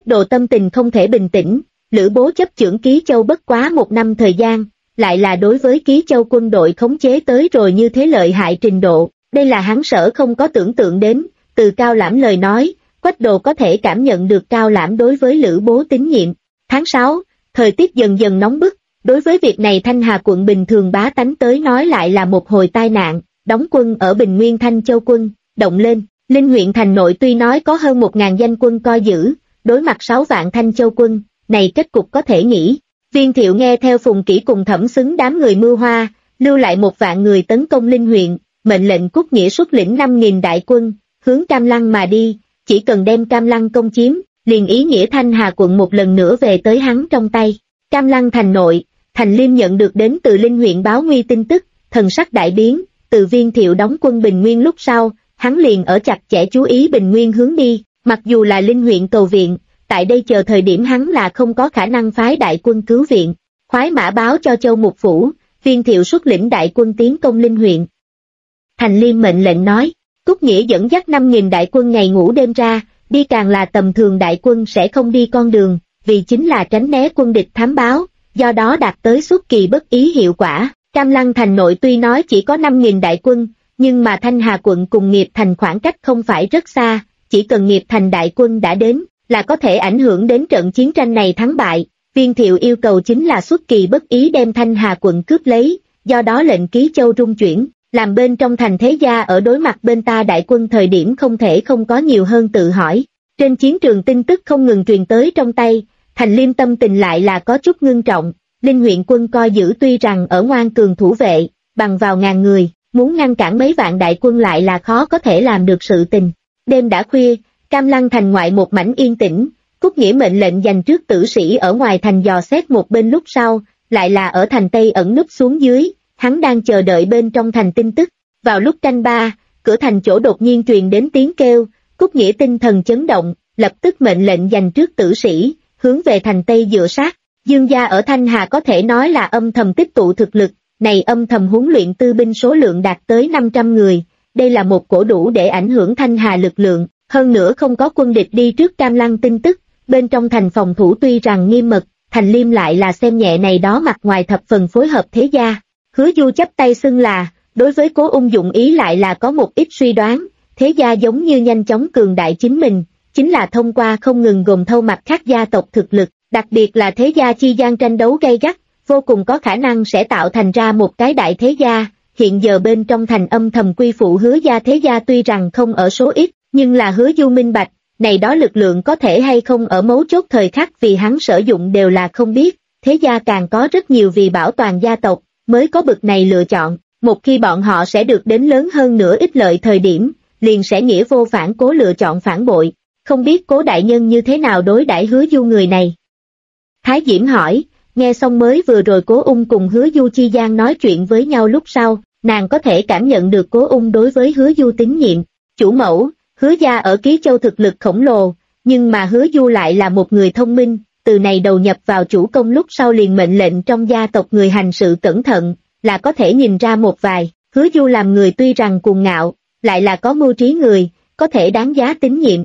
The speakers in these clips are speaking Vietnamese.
độ tâm tình không thể bình tĩnh. Lữ Bố chấp chưởng Ký Châu bất quá 1 năm thời gian, lại là đối với Ký Châu quân đội khống chế tới rồi như thế lợi hại trình độ, đây là hắn sở không có tưởng tượng đến. Từ Cao Lãm lời nói, Quách Đồ có thể cảm nhận được Cao Lãm đối với Lữ Bố tín nhiệm. Tháng 6, thời tiết dần dần nóng bức, đối với việc này Thanh Hà quận bình thường bá tánh tới nói lại là một hồi tai nạn. Đóng quân ở Bình Nguyên Thanh Châu quân, động lên, Linh huyện thành nội tuy nói có hơn 1000 danh quân coi giữ, đối mặt 6 vạn Thanh Châu quân, này kết cục có thể nghĩ. Viên Thiệu nghe theo Phùng Kỷ cùng Thẩm Xứng đám người mưu hoa, lưu lại 1 vạn người tấn công Linh huyện, mệnh lệnh Cúc Nghĩa xuất lĩnh 5000 đại quân, hướng Cam Lăng mà đi, chỉ cần đem Cam Lăng công chiếm, liền ý nghĩa Thanh Hà quận một lần nữa về tới hắn trong tay. Cam Lăng thành nội, Thành Liêm nhận được đến từ Linh huyện báo nguy tin tức, thần sắc đại biến. Từ Viên Thiệu đóng quân Bình Nguyên lúc sau, hắn liền ở chặt chẽ chú ý Bình Nguyên hướng đi, mặc dù là Linh huyện cầu viện, tại đây chờ thời điểm hắn là không có khả năng phái đại quân cứu viện. Khoái mã báo cho Châu Mục Phủ, Viên Thiệu xuất lĩnh đại quân tiến công Linh huyện. Thành Liêm mệnh lệnh nói, Cúc Nghĩa dẫn dắt 5000 đại quân ngày ngủ đêm ra, đi càng là tầm thường đại quân sẽ không đi con đường, vì chính là tránh né quân địch thám báo, do đó đạt tới xuất kỳ bất ý hiệu quả. Cam Lăng thành nội tuy nói chỉ có 5000 đại quân, nhưng mà Thanh Hà quận cùng Nghiệp Thành khoảng cách không phải rất xa, chỉ cần Nghiệp Thành đại quân đã đến, là có thể ảnh hưởng đến trận chiến tranh này thắng bại. Viên Thiệu yêu cầu chính là xuất kỳ bất ý đem Thanh Hà quận cướp lấy, do đó lệnh Ký Châu rung chuyển, làm bên trong thành thế gia ở đối mặt bên ta đại quân thời điểm không thể không có nhiều hơn tự hỏi. Trên chiến trường tin tức không ngừng truyền tới trong tay, Thành Liêm tâm tình lại là có chút ngưng trọng. Linh huyện quân coi giữ tuy rằng ở ngoan cường thủ vệ, bằng vào ngàn người, muốn ngăn cản mấy vạn đại quân lại là khó có thể làm được sự tình. Đêm đã khuya, Cam Lăng thành ngoại một mảnh yên tĩnh, Cúc Nghĩa mệnh lệnh dành trước tử sĩ ở ngoài thành dò xét một bên lúc sau, lại là ở thành Tây ẩn núp xuống dưới, hắn đang chờ đợi bên trong thành tin tức. Vào lúc canh 3, cửa thành chỗ đột nhiên truyền đến tiếng kêu, Cúc Nghĩa tinh thần chấn động, lập tức mệnh lệnh dành trước tử sĩ, hướng về thành Tây dựa sát. Dương gia ở Thanh Hà có thể nói là âm thầm tích tụ thực lực, này âm thầm huấn luyện tư binh số lượng đạt tới 500 người, đây là một cổ đủ để ảnh hưởng Thanh Hà lực lượng, hơn nữa không có quân địch đi trước Cam Lăng tin tức, bên trong thành phòng thủ tuy rằng nghiêm mật, Thành Liêm lại là xem nhẹ này đó mặt ngoài thập phần phối hợp thế gia. Hứa Du chắp tay xưng là, đối với Cố Ung dụng ý lại là có một ít suy đoán, thế gia giống như nhanh chóng cường đại chính mình, chính là thông qua không ngừng gồm thâu mặt khác gia tộc thực lực, đặc biệt là thế gia chi gian tranh đấu gay gắt, vô cùng có khả năng sẽ tạo thành ra một cái đại thế gia. Hiện giờ bên trong thành âm thầm quy phụ Hứa gia thế gia tuy rằng không ở số ít, nhưng là Hứa Du minh bạch, này đó lực lượng có thể hay không ở mấu chốt thời khắc vì hắn sử dụng đều là không biết, thế gia càng có rất nhiều vì bảo toàn gia tộc, mới có bực này lựa chọn, một khi bọn họ sẽ được đến lớn hơn nữa ích lợi thời điểm, liền sẽ nghĩa vô phản cố lựa chọn phản bội, không biết Cố đại nhân như thế nào đối đãi Hứa Du người này. Thái Diễm hỏi, nghe xong mới vừa rồi Cố Ung cùng Hứa Du chi gian nói chuyện với nhau lúc sau, nàng có thể cảm nhận được Cố Ung đối với Hứa Du tín nhiệm. Chủ mẫu, Hứa gia ở Ký Châu thực lực khổng lồ, nhưng mà Hứa Du lại là một người thông minh, từ này đầu nhập vào chủ công lúc sau liền mệnh lệnh trong gia tộc người hành sự cẩn thận, là có thể nhìn ra một vài. Hứa Du làm người tuy rằng cuồng ngạo, lại là có mưu trí người, có thể đáng giá tín nhiệm.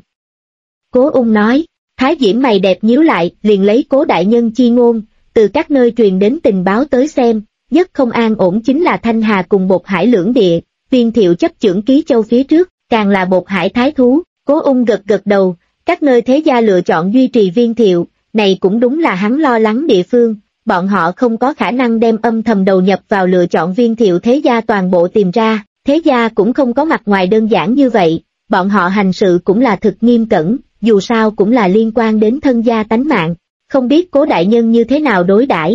Cố Ung nói. Thái Diễm mày đẹp nhíu lại, liền lấy Cố đại nhân chi ngôn, từ các nơi truyền đến tình báo tới xem, nhất không an ổn chính là Thanh Hà cùng Bột Hải lưỡng địa, Viên Thiệu chấp chưởng Ký Châu phía trước, càng là Bột Hải thái thú. Cố Ung gật gật đầu, các nơi thế gia lựa chọn duy trì Viên Thiệu, này cũng đúng là hắn lo lắng địa phương, bọn họ không có khả năng đem âm thầm đầu nhập vào lựa chọn Viên Thiệu thế gia toàn bộ tìm ra, thế gia cũng không có mặt ngoài đơn giản như vậy, bọn họ hành sự cũng là thực nghiêm cẩn. Dù sao cũng là liên quan đến thân gia tánh mạng, không biết Cố đại nhân như thế nào đối đãi.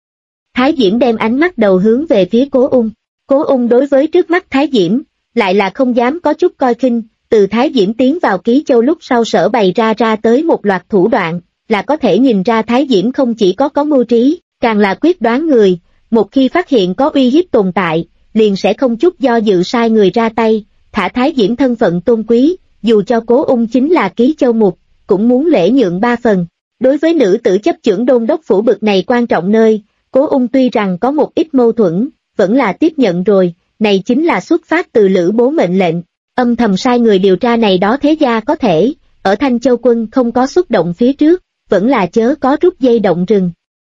Thái Diễm đem ánh mắt đầu hướng về phía Cố Ung. Cố Ung đối với trước mắt Thái Diễm, lại là không dám có chút coi khinh, từ Thái Diễm tiến vào Ký Châu lúc sau sở bày ra tới một loạt thủ đoạn, là có thể nhìn ra Thái Diễm không chỉ có mưu trí, càng là quyết đoán người, một khi phát hiện có uy hiếp tồn tại, liền sẽ không chút do dự sai người ra tay, thả Thái Diễm thân phận tôn quý. Dù cho Cố Ung chính là Ký Châu mục, cũng muốn lễ nhượng 3 phần. Đối với nữ tử chấp chưởng đôn đốc phủ bực này quan trọng nơi, Cố Ung tuy rằng có một ít mâu thuẫn, vẫn là tiếp nhận rồi, này chính là xuất phát từ Lữ Bố mệnh lệnh, âm thầm sai người điều tra này đó thế gia có thể, ở Thanh Châu quân không có xuất động phía trước, vẫn là chớ có rút dây động rừng.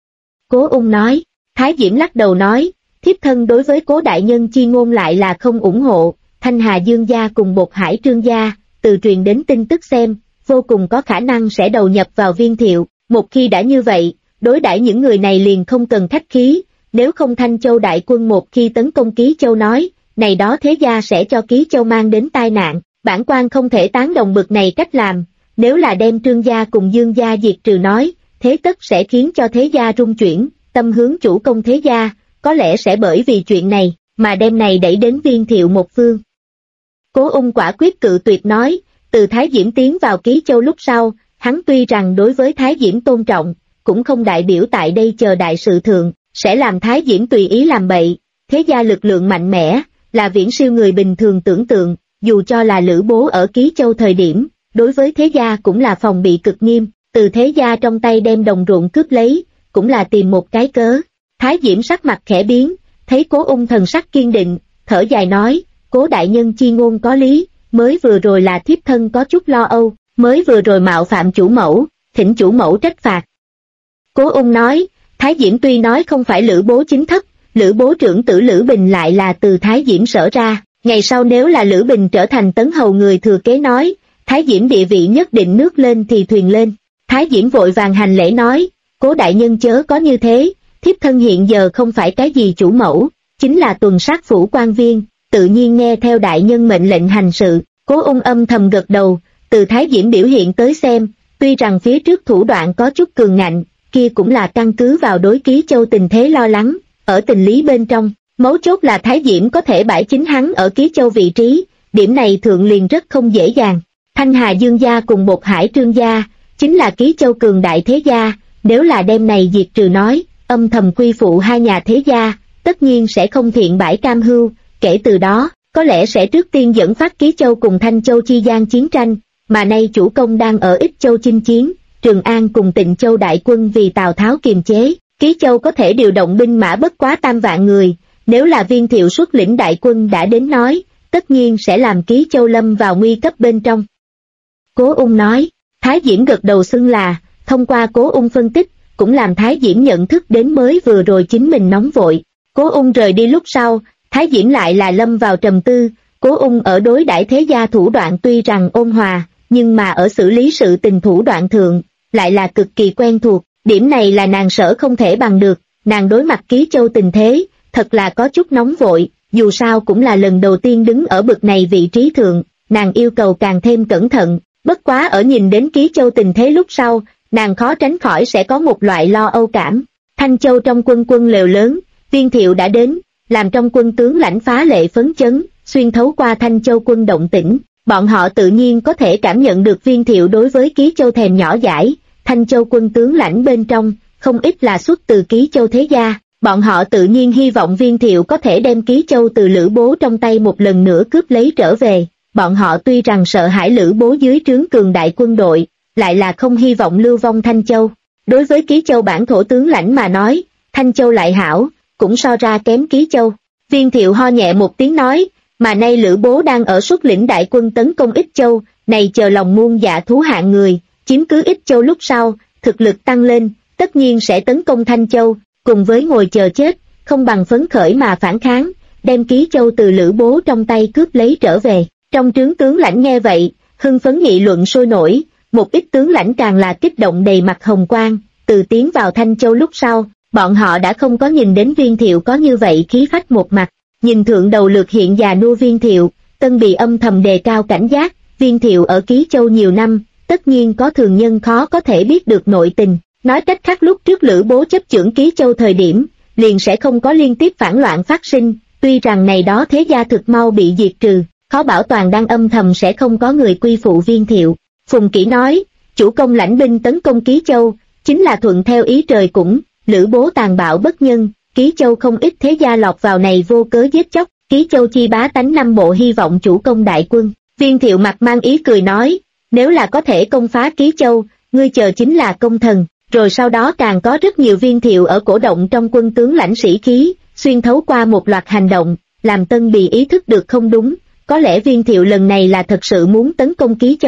Cố Ung nói, Thái Diễm lắc đầu nói, thiếp thân đối với Cố đại nhân chi ngôn lại là không ủng hộ, Thanh Hà Dương gia cùng Bột Hải Trương gia, từ truyền đến tin tức xem, vô cùng có khả năng sẽ đầu nhập vào Viên Thiệu, một khi đã như vậy, đối đãi những người này liền không cần khách khí, nếu không Thanh Châu đại quân một khi tấn công Ký Châu nói, này đó thế gia sẽ cho Ký Châu mang đến tai nạn, bản quan không thể tán đồng bực này cách làm, nếu là đem Trương gia cùng Dương gia diệt trừ nói, thế tất sẽ khiến cho thế gia rung chuyển, tâm hướng chủ công thế gia, có lẽ sẽ bởi vì chuyện này, mà đem này đẩy đến Viên Thiệu một phương. Cố Ung quả quyết cự tuyệt nói, từ Thái Diễm tiến vào Ký Châu lúc sau, hắn tuy rằng đối với Thái Diễm tôn trọng, cũng không đại biểu tại đây chờ đại sự thượng, sẽ làm Thái Diễm tùy ý làm bậy, thế gia lực lượng mạnh mẽ, là viễn siêu người bình thường tưởng tượng, dù cho là Lữ Bố ở Ký Châu thời điểm, đối với thế gia cũng là phòng bị cực nghiêm, từ thế gia trong tay đem đồng ruộng cướp lấy, cũng là tìm một cái cớ. Thái Diễm sắc mặt khẽ biến, thấy Cố Ung thần sắc kiên định, thở dài nói, Cố đại nhân chi ngôn có lý, mới vừa rồi là thiếp thân có chút lo âu, mới vừa rồi mạo phạm chủ mẫu, thỉnh chủ mẫu trách phạt. Cố Ung nói, Thái Diễm tuy nói không phải Lữ Bố chính thất, Lữ Bố trưởng tử Lữ Bình lại là từ Thái Diễm sở ra, ngày sau nếu là Lữ Bình trở thành tấn hầu người thừa kế nói, Thái Diễm địa vị nhất định nước lên thì thuyền lên. Thái Diễm vội vàng hành lễ nói, Cố đại nhân chớ có như thế, thiếp thân hiện giờ không phải cái gì chủ mẫu, chính là tuần sát phủ quan viên, tự nhiên nghe theo đại nhân mệnh lệnh hành sự. Cố Ung âm thầm gật đầu, từ Thái Diễm biểu hiện tới xem, tuy rằng phía trước thủ đoạn có chút cường ngạnh, kia cũng là căn cứ vào đối Ký Châu tình thế lo lắng, ở tình lý bên trong, mấu chốt là Thái Diễm có thể bãi chính hắn ở Ký Châu vị trí, điểm này thượng liền rất không dễ dàng. Thanh Hà Dương gia cùng Bột Hải Trương gia, chính là Ký Châu cường đại thế gia, nếu là đem này diệt trừ nói, âm thầm quy phụ hai nhà thế gia, tất nhiên sẽ không thiện bãi cam hưu, kể từ đó, có lẽ sẽ trước tiên dẫn phát Ký Châu cùng Thanh Châu chi gian chiến tranh, mà nay chủ công đang ở Ích Châu chinh chiến, Trường An cùng Tịnh Châu đại quân vì Tào Tháo kiềm chế, Ký Châu có thể điều động binh mã bất quá 3 vạn người, nếu là Viên Thiệu xuất lĩnh đại quân đã đến nói, tất nhiên sẽ làm Ký Châu lâm vào nguy cấp bên trong. Cố Ung nói, Thái Diễm gật đầu xưng là, thông qua Cố Ung phân tích, cũng làm Thái Diễm nhận thức đến mới vừa rồi chính mình nóng vội. Cố Ung rời đi lúc sau, Thái Diễm lại là lâm vào trầm tư, Cố Ung ở đối đãi thế gia thủ đoạn tuy rằng ôn hòa, nhưng mà ở xử lý sự tình thủ đoạn thượng, lại là cực kỳ quen thuộc, điểm này là nàng sợ không thể bằng được, nàng đối mặt Ký Châu tình thế, thật là có chút nóng vội, dù sao cũng là lần đầu tiên đứng ở bậc này vị trí thượng, nàng yêu cầu càng thêm cẩn thận, bất quá ở nhìn đến Ký Châu tình thế lúc sau, nàng khó tránh khỏi sẽ có một loại lo âu cảm. Thanh Châu trong quân lều lớn, Viên Thiệu đã đến, làm trong quân tướng lãnh phá lệ phấn chấn, xuyên thấu qua Thanh Châu quân động tĩnh, bọn họ tự nhiên có thể cảm nhận được Viên Thiệu đối với Ký Châu thèm nhỏ dãi. Thanh Châu quân tướng lãnh bên trong, không ít là xuất từ Ký Châu thế gia, bọn họ tự nhiên hy vọng Viên Thiệu có thể đem Ký Châu từ Lữ Bố trong tay một lần nữa cướp lấy trở về. Bọn họ tuy rằng sợ hãi Lữ Bố dưới trướng cường đại quân đội, lại là không hy vọng lưu vong Thanh Châu. Đối với Ký Châu bản thổ tướng lãnh mà nói, Thanh Châu lại hảo, cũng so ra kém Ký Châu. Viên Thiệu ho nhẹ một tiếng nói, mà nay Lữ Bố đang ở xuất lĩnh đại quân tấn công Ích Châu, này chờ lòng muôn dạ thú hạng người, chiếm cứ Ích Châu lúc sau, thực lực tăng lên, tất nhiên sẽ tấn công Thanh Châu, cùng với ngồi chờ chết, không bằng phấn khởi mà phản kháng, đem Ký Châu từ Lữ Bố trong tay cướp lấy trở về. Trong trướng tướng lãnh nghe vậy, hưng phấn nghị luận sôi nổi, một ít tướng lãnh càng là kích động đầy mặt hồng quang, từ tiến vào Thanh Châu lúc sau, bọn họ đã không có nhìn đến Viên Thiệu có như vậy khí phách một mặt, nhìn thượng đầu lược hiện già nua Viên Thiệu, Tân bị âm thầm đề cao cảnh giác, Viên Thiệu ở Ký Châu nhiều năm, tất nhiên có thường nhân khó có thể biết được nội tình, nói cách khác lúc trước Lữ Bố chấp chưởng Ký Châu thời điểm, liền sẽ không có liên tiếp phản loạn phát sinh, tuy rằng này đó thế gia thực mau bị diệt trừ, khó bảo toàn đang âm thầm sẽ không có người quy phụ Viên Thiệu. Phùng Kỷ nói, chủ công lãnh binh tấn công Ký Châu, chính là thuận theo ý trời cũng, Lữ Bố tàn bạo bất nhân, Ký Châu không ít thế gia lọt vào này vô cớ giết chóc, Ký Châu chi bá tánh năm bộ hy vọng chủ công đại quân. Viên Thiệu mặt mang ý cười nói, nếu là có thể công phá Ký Châu, ngươi chờ chính là công thần, rồi sau đó càng có rất nhiều Viên Thiệu ở cổ động trong quân tướng lãnh sĩ khí, xuyên thấu qua một loạt hành động, làm Tân Bì ý thức được không đúng, có lẽ Viên Thiệu lần này là thật sự muốn tấn công Ký Châu,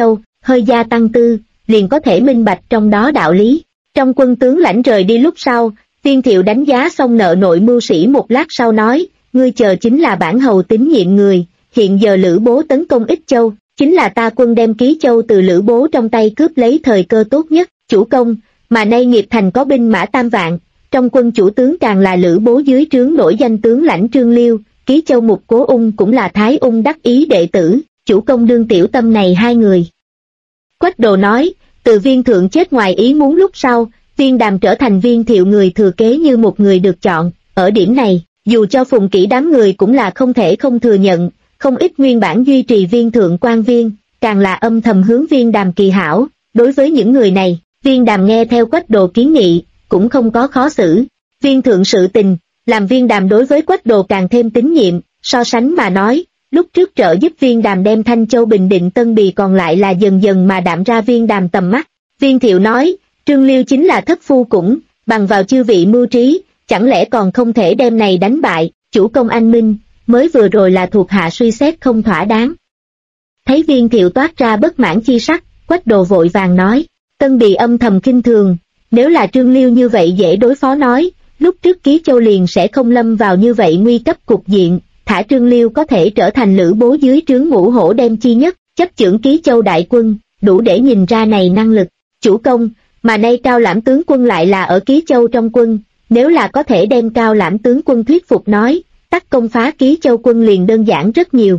hơi gia tăng tư, liền có thể minh bạch trong đó đạo lý. Trong quân tướng lãnh rời đi lúc sau, Viên Thiệu đánh giá xong nợ nội mưu sĩ một lát sau nói, ngươi chờ chính là bản hầu tín nhiệm người, hiện giờ Lữ Bố tấn công Ích Châu, chính là ta quân đem Ký Châu từ Lữ Bố trong tay cướp lấy thời cơ tốt nhất, chủ công, mà nay Nghiệp Thành có binh mã 3 vạn, trong quân chủ tướng càng là Lữ Bố dưới trướng nổi danh tướng lãnh Trương Liêu, Ký Châu Mục Cố Ung cũng là Thái Ung đắc ý đệ tử, chủ công đương tiểu tâm này 2 người. Quách Đồ nói, từ Viên Thượng chết ngoài ý muốn lúc sau, Viên Đàm trở thành Viên Thiệu người thừa kế như một người được chọn, ở điểm này, dù cho Phùng Kỷ đám người cũng là không thể không thừa nhận, không ít nguyên bản duy trì Viên Thượng quan viên, càng là âm thầm hướng Viên Đàm kỳ hảo, đối với những người này, Viên Đàm nghe theo Quách Đồ kiến nghị, cũng không có khó xử. Viên Thượng sự tình, làm Viên Đàm đối với Quách Đồ càng thêm tín nhiệm, so sánh mà nói, lúc trước trợ giúp Viên Đàm đem Thanh Châu Bình Định Tân Bì còn lại là dần dần mà đạm ra Viên Đàm tầm mắt. Viên Thiệu nói, Trương Liêu chính là thất phu cũng, bằng vào chư vị mưu trí, chẳng lẽ còn không thể đem này đánh bại, chủ công anh minh, mới vừa rồi là thuộc hạ suy xét không thỏa đáng. Thấy Viên Thiệu toát ra bất mãn chi sắc, Quách Đồ vội vàng nói, Tân Bì âm thầm khinh thường, nếu là Trương Liêu như vậy dễ đối phó nói, lúc trước Ký Châu liền sẽ không lâm vào như vậy nguy cấp cục diện, thả Trương Liêu có thể trở thành Lữ Bố dưới trướng Ngũ Hổ đem chi nhất, chấp chưởng Ký Châu đại quân, đủ để nhìn ra này năng lực, chủ công, mà nay Cao Lãm tướng quân lại là ở Ký Châu trong quân, nếu là có thể đem Cao Lãm tướng quân thuyết phục nói, tắc công phá Ký Châu quân liền đơn giản rất nhiều.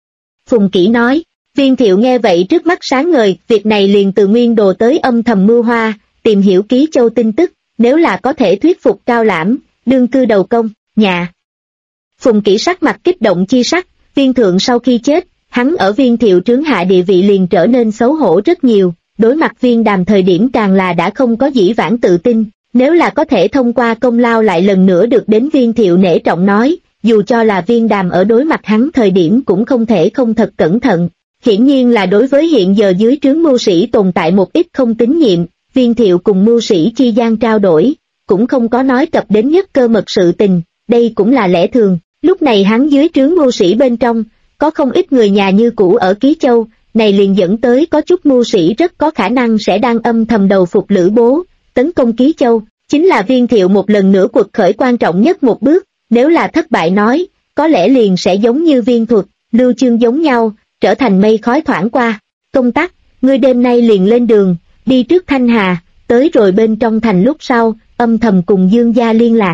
Phùng Kỷ nói, Viên Thiệu nghe vậy trước mắt sáng ngời, việc này liền từ Nguyên Đồ tới âm thầm mưu hoa, tìm hiểu Ký Châu tin tức, nếu là có thể thuyết phục Cao Lãm, đương cư đầu công, nhà. Phùng Kỷ sắc mặt kích động chi sắc, Viên Thượng sau khi chết, hắn ở Viên Thiệu trướng hạ địa vị liền trở nên xấu hổ rất nhiều, đối mặt Viên Đàm thời điểm càng là đã không có dĩ vãng tự tin, nếu là có thể thông qua công lao lại lần nữa được đến Viên Thiệu nể trọng nói, dù cho là Viên Đàm ở đối mặt hắn thời điểm cũng không thể không thật cẩn thận. Hiển nhiên là đối với hiện giờ dưới trướng mưu sĩ tồn tại một ít không tín nhiệm, Viên Thiệu cùng mưu sĩ chi gian trao đổi, cũng không có nói cập đến nhất cơ mật sự tình, đây cũng là lẽ thường. Lúc này hắn dưới trướng mưu sĩ bên trong, có không ít người nhà như cũ ở Ký Châu, này liền dẫn tới có chút mưu sĩ rất có khả năng sẽ đang âm thầm đầu phục Lữ Bố, tấn công Ký Châu, chính là Viên Thiệu một lần nữa cuộc khởi quan trọng nhất một bước, nếu là thất bại nói, có lẽ liền sẽ giống như Viên Thuật, Lưu Chương giống nhau, trở thành mây khói thoảng qua. Công tắc, ngươi đêm nay liền lên đường, đi trước Thanh Hà, tới rồi bên trong thành lúc sau, âm thầm cùng Dương gia liên lạc.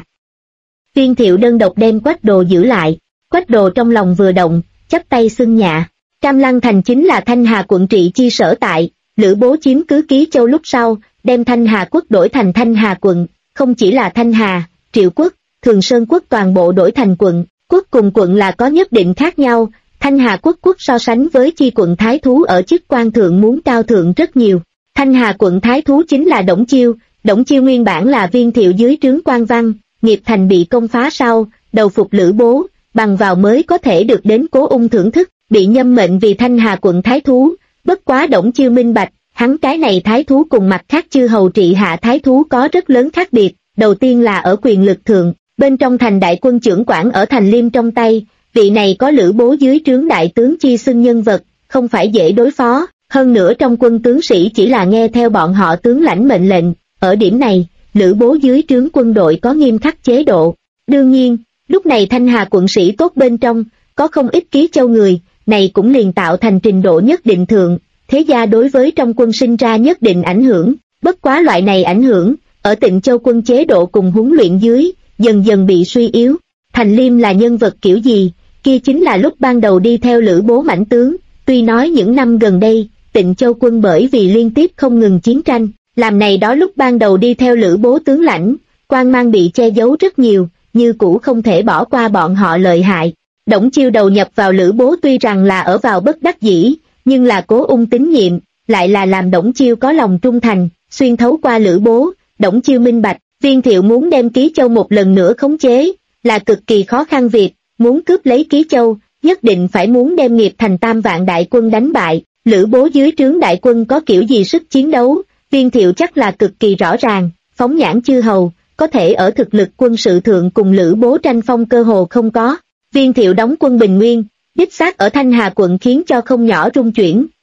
Viên Thiệu đơn độc đem Quách Đồ giữ lại, Quách Đồ trong lòng vừa động, chắp tay xưng nhạ. Cam Lăng thành chính là Thanh Hà quận trị chi sở tại, Lữ Bố chiếm cứ Ký Châu lúc sau, đem Thanh Hà quốc đổi thành Thanh Hà quận, không chỉ là Thanh Hà, Triệu quốc, Thường Sơn quốc toàn bộ đổi thành quận, quốc cùng quận là có nhất định khác nhau. Thanh Hà quốc so sánh với chi quận Thái Thú ở chức quan thượng muốn cao thượng rất nhiều. Thanh Hà quận Thái Thú chính là Đổng Chiêu nguyên bản là Viên Thiệu dưới trướng quan văn, Nghiệp Thành bị công phá sau, đầu phục Lữ Bố, bằng vào mới có thể được đến Cố Ung thưởng thức, bị nhâm mệnh vì Thanh Hà quận Thái Thú, bất quá Đổng Chiêu minh bạch, hắn cái này Thái Thú cùng mặt khác chư hầu trị hạ Thái Thú có rất lớn khác biệt, đầu tiên là ở quyền lực thượng, bên trong thành đại quân trưởng quản ở thành Liêm trong tay, vị này có Lữ Bố dưới trướng đại tướng chi xưng nhân vật, không phải dễ đối phó, hơn nữa trong quân tướng sĩ chỉ là nghe theo bọn họ tướng lãnh mệnh lệnh, ở điểm này, Lữ Bố dưới trướng quân đội có nghiêm khắc chế độ. Đương nhiên, lúc này Thanh Hà quận sĩ tốt bên trong, có không ít Ký Châu người, này cũng liền tạo thành trình độ nhất định thượng, thế gia đối với trong quân sinh ra nhất định ảnh hưởng, bất quá loại này ảnh hưởng, ở Tịnh Châu quân chế độ cùng huấn luyện dưới, dần dần bị suy yếu. Thành Liêm là nhân vật kiểu gì? Kia chính là lúc ban đầu đi theo Lữ Bố mãnh tướng, tuy nói những năm gần đây, Tịnh Châu quân bởi vì liên tiếp không ngừng chiến tranh, làm này đó lúc ban đầu đi theo Lữ Bố tướng lãnh, quan mang bị che giấu rất nhiều, như cũ không thể bỏ qua bọn họ lợi hại. Đổng Chiêu đầu nhập vào Lữ Bố tuy rằng là ở vào bất đắc dĩ, nhưng là Cố Ung tín nhiệm, lại là làm Đổng Chiêu có lòng trung thành, xuyên thấu qua Lữ Bố, Đổng Chiêu minh bạch, Viên Thiệu muốn đem Ký Châu một lần nữa khống chế, là cực kỳ khó khăn việc, muốn cướp lấy Ký Châu, nhất định phải muốn đem Nghiệp Thành 3 vạn đại quân đánh bại, Lữ Bố dưới trướng đại quân có kiểu gì sức chiến đấu, Viên Thiệu chắc là cực kỳ rõ ràng, phóng nhãn chư hầu, có thể ở thực lực quân sự thượng cùng Lữ Bố tranh phong cơ hồ không có. Viên Thiệu đóng quân Bình Nguyên, đích xác ở Thanh Hà quận khiến cho không nhỏ rung chuyển,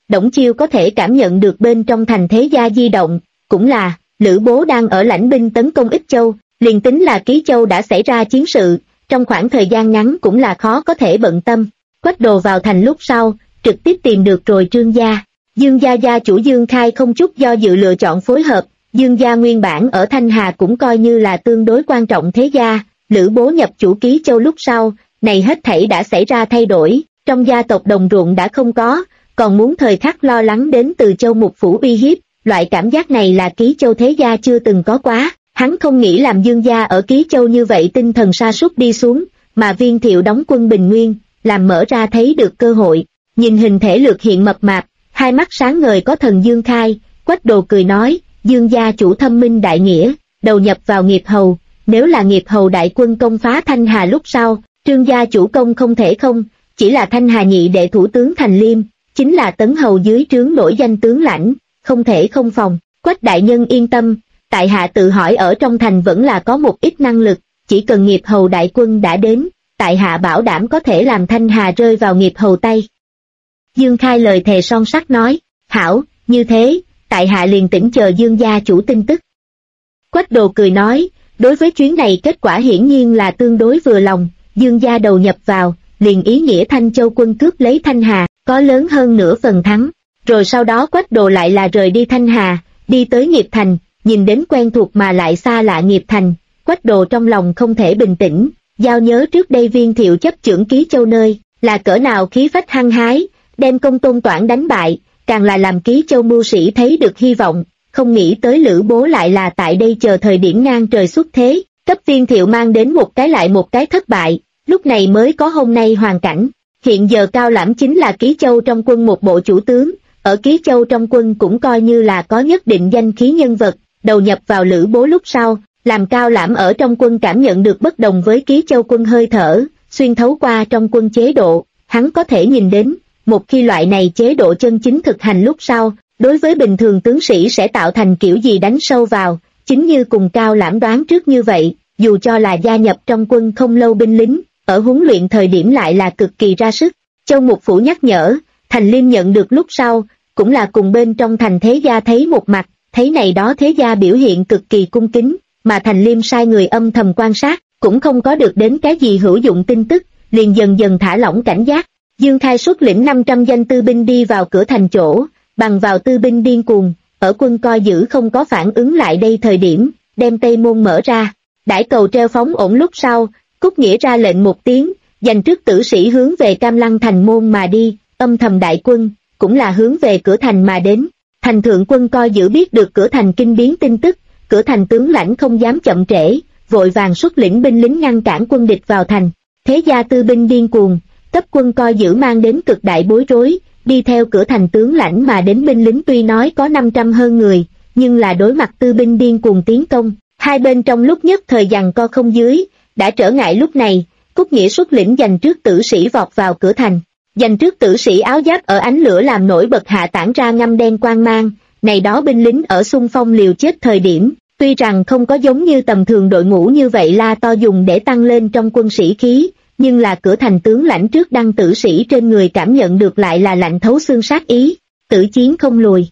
Đổng Chiêu có thể cảm nhận được bên trong thành thế gia di động, cũng là, Lữ Bố đang ở lãnh binh tấn công Ích Châu, liền tính là Ký Châu đã xảy ra chiến sự, trong khoảng thời gian ngắn cũng là khó có thể bận tâm. Quách Đồ vào thành lúc sau, trực tiếp tìm được rồi Trương gia. Dương gia gia chủ Dương Khai không chút do dự lựa chọn phối hợp, Dương gia nguyên bản ở Thanh Hà cũng coi như là tương đối quan trọng thế gia, Lữ Bố nhập chủ Ký Châu lúc sau, này hết thảy đã xảy ra thay đổi, trong gia tộc đồng ruộng đã không có, còn muốn thời khắc lo lắng đến từ Châu Mục Phủ uy hiếp, loại cảm giác này là Ký Châu thế gia chưa từng có quá, hắn không nghĩ làm Dương gia ở Ký Châu như vậy tinh thần sa sút đi xuống, mà Viên Thiệu đóng quân Bình Nguyên, làm mở ra thấy được cơ hội, nhìn hình thể lược hiện mập mạp, hai mắt sáng ngời có thần Dương Khai, Quách Đồ cười nói, Dương gia chủ thâm minh đại nghĩa, đầu nhập vào nghiệp hầu, nếu là nghiệp hầu đại quân công phá Thanh Hà lúc sau, Trương gia chủ công không thể không, chỉ là Thanh Hà nhị đệ thủ tướng Thành Liêm, chính là tấn hầu dưới trướng nổi danh tướng lãnh, không thể không phòng. Quách đại nhân yên tâm, tại hạ tự hỏi ở trong thành vẫn là có một ít năng lực, chỉ cần nghiệp hầu đại quân đã đến, tại hạ bảo đảm có thể làm Thanh Hà rơi vào nghiệp hầu tay. Dương Khai lời thề son sắt nói, hảo, như thế, tại hạ liền tĩnh chờ Dương gia chủ tin tức. Quách Đồ cười nói, đối với chuyến này kết quả hiển nhiên là tương đối vừa lòng, Dương gia đầu nhập vào, liền ý nghĩa Thanh Châu quân cướp lấy Thanh Hà, có lớn hơn nửa phần thắng. Rồi sau đó Quách Đồ lại là rời đi Thanh Hà, đi tới Nghiệp Thành, nhìn đến quen thuộc mà lại xa lạ Nghiệp Thành, Quách Đồ trong lòng không thể bình tĩnh, giao nhớ trước đây Viên Thiệu chấp chưởng Ký Châu nơi, là cỡ nào khí phách hăng hái, đem Công Tôn Toản đánh bại, càng là làm Ký Châu mưu sĩ thấy được hy vọng, không nghĩ tới Lữ Bố lại là tại đây chờ thời điểm ngang trời xuất thế, cấp Viên Thiệu mang đến một cái lại một cái thất bại, lúc này mới có hôm nay hoàn cảnh. Hiện giờ Cao Lãm chính là Ký Châu trong quân một bộ chủ tướng, ở Ký Châu trong quân cũng coi như là có nhất định danh khí nhân vật, đầu nhập vào Lữ Bố lúc sau, làm Cao Lãm ở trong quân cảm nhận được bất đồng với Ký Châu quân hơi thở, xuyên thấu qua trong quân chế độ, hắn có thể nhìn đến, một khi loại này chế độ chân chính thực hành lúc sau, đối với bình thường tướng sĩ sẽ tạo thành kiểu gì đánh sâu vào, chính như cùng Cao Lãm đoán trước như vậy, dù cho là gia nhập trong quân không lâu binh lính, ở huấn luyện thời điểm lại là cực kỳ ra sức. Châu Mục Phủ nhắc nhở, Thành Liêm nhận được lúc sau, cũng là cùng bên trong thành thế gia thấy một mặt, thấy này đó thế gia biểu hiện cực kỳ cung kính, mà Thành Liêm sai người âm thầm quan sát, cũng không có được đến cái gì hữu dụng tin tức, liền dần dần thả lỏng cảnh giác. Dương Khai xuất lĩnh 500 danh tư binh đi vào cửa thành chỗ, bằng vào tư binh điên cuồng, ở quân coi giữ không có phản ứng lại đây thời điểm, đem Tây Môn mở ra, đãi cầu treo phóng ổn lúc sau, Cúc Nghĩa ra lệnh một tiếng, dành trước tử sĩ hướng về Cam Lăng thành môn mà đi, âm thầm đại quân, cũng là hướng về cửa thành mà đến. Thành thượng quân coi giữ biết được cửa thành kinh biến tin tức, cửa thành tướng lãnh không dám chậm trễ, vội vàng xuất lĩnh binh lính ngăn cản quân địch vào thành. Thế gia tư binh điên cuồng, cấp quân coi giữ mang đến cực đại bối rối, đi theo cửa thành tướng lãnh mà đến binh lính tuy nói có 500 hơn người, nhưng là đối mặt tư binh điên cuồng tiến công, hai bên trong lúc nhất thời giằng co không dưới, đã trở ngại lúc này, Cúc Nghĩa xuất lĩnh dành trước tử sĩ vọt vào cửa thành. Dành trước tử sĩ áo giáp ở ánh lửa làm nổi bật hạ tản ra ngăm đen quang mang, này đó binh lính ở xung phong liều chết thời điểm, tuy rằng không có giống như tầm thường đội ngũ như vậy la to dùng để tăng lên trong quân sĩ khí, nhưng là cửa thành tướng lãnh trước đăng tử sĩ trên người cảm nhận được lại là lạnh thấu xương sát ý, tử chiến không lùi.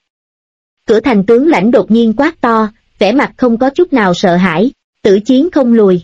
Cửa thành tướng lãnh đột nhiên quát to, vẻ mặt không có chút nào sợ hãi, tử chiến không lùi.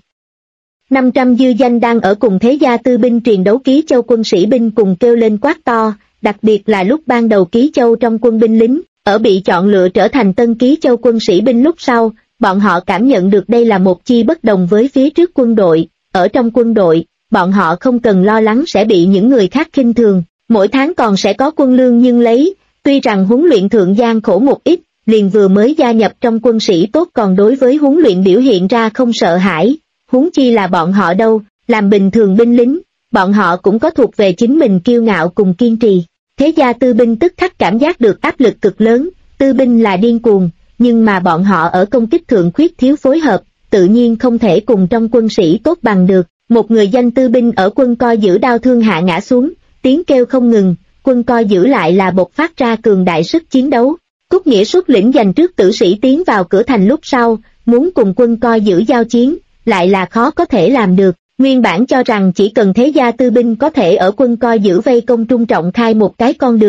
500 dư danh đang ở cùng thế gia tư binh truyền đấu Ký Châu quân sĩ binh cùng kêu lên quát to, đặc biệt là lúc ban đầu Ký Châu trong quân binh lính, ở bị chọn lựa trở thành tân Ký Châu quân sĩ binh lúc sau, bọn họ cảm nhận được đây là một chi bất đồng với phía trước quân đội, ở trong quân đội, bọn họ không cần lo lắng sẽ bị những người khác khinh thường, mỗi tháng còn sẽ có quân lương nhưng lấy, tuy rằng huấn luyện thượng gian khổ một ít, liền vừa mới gia nhập trong quân sĩ tốt còn đối với huấn luyện biểu hiện ra không sợ hãi. Huống chi là bọn họ đâu, làm bình thường binh lính, bọn họ cũng có thuộc về chính mình kiêu ngạo cùng kiên trì. Thế gia tư binh tức khắc cảm giác được áp lực cực lớn, tư binh là điên cuồng, nhưng mà bọn họ ở công kích thượng khuyết thiếu phối hợp, tự nhiên không thể cùng trong quân sĩ tốt bằng được. Một người danh tư binh ở quân coi giữ đau thương hạ ngã xuống, tiếng kêu không ngừng, quân coi giữ lại là bộc phát ra cường đại sức chiến đấu. Cúc Nghĩa xuất lĩnh dành trước tử sĩ tiến vào cửa thành lúc sau, muốn cùng quân coi giữ giao chiến, lại là khó có thể làm được. Nguyên bản cho rằng chỉ cần thế gia tư binh có thể ở quân coi giữ vây công Trung Trọng khai một cái con đường,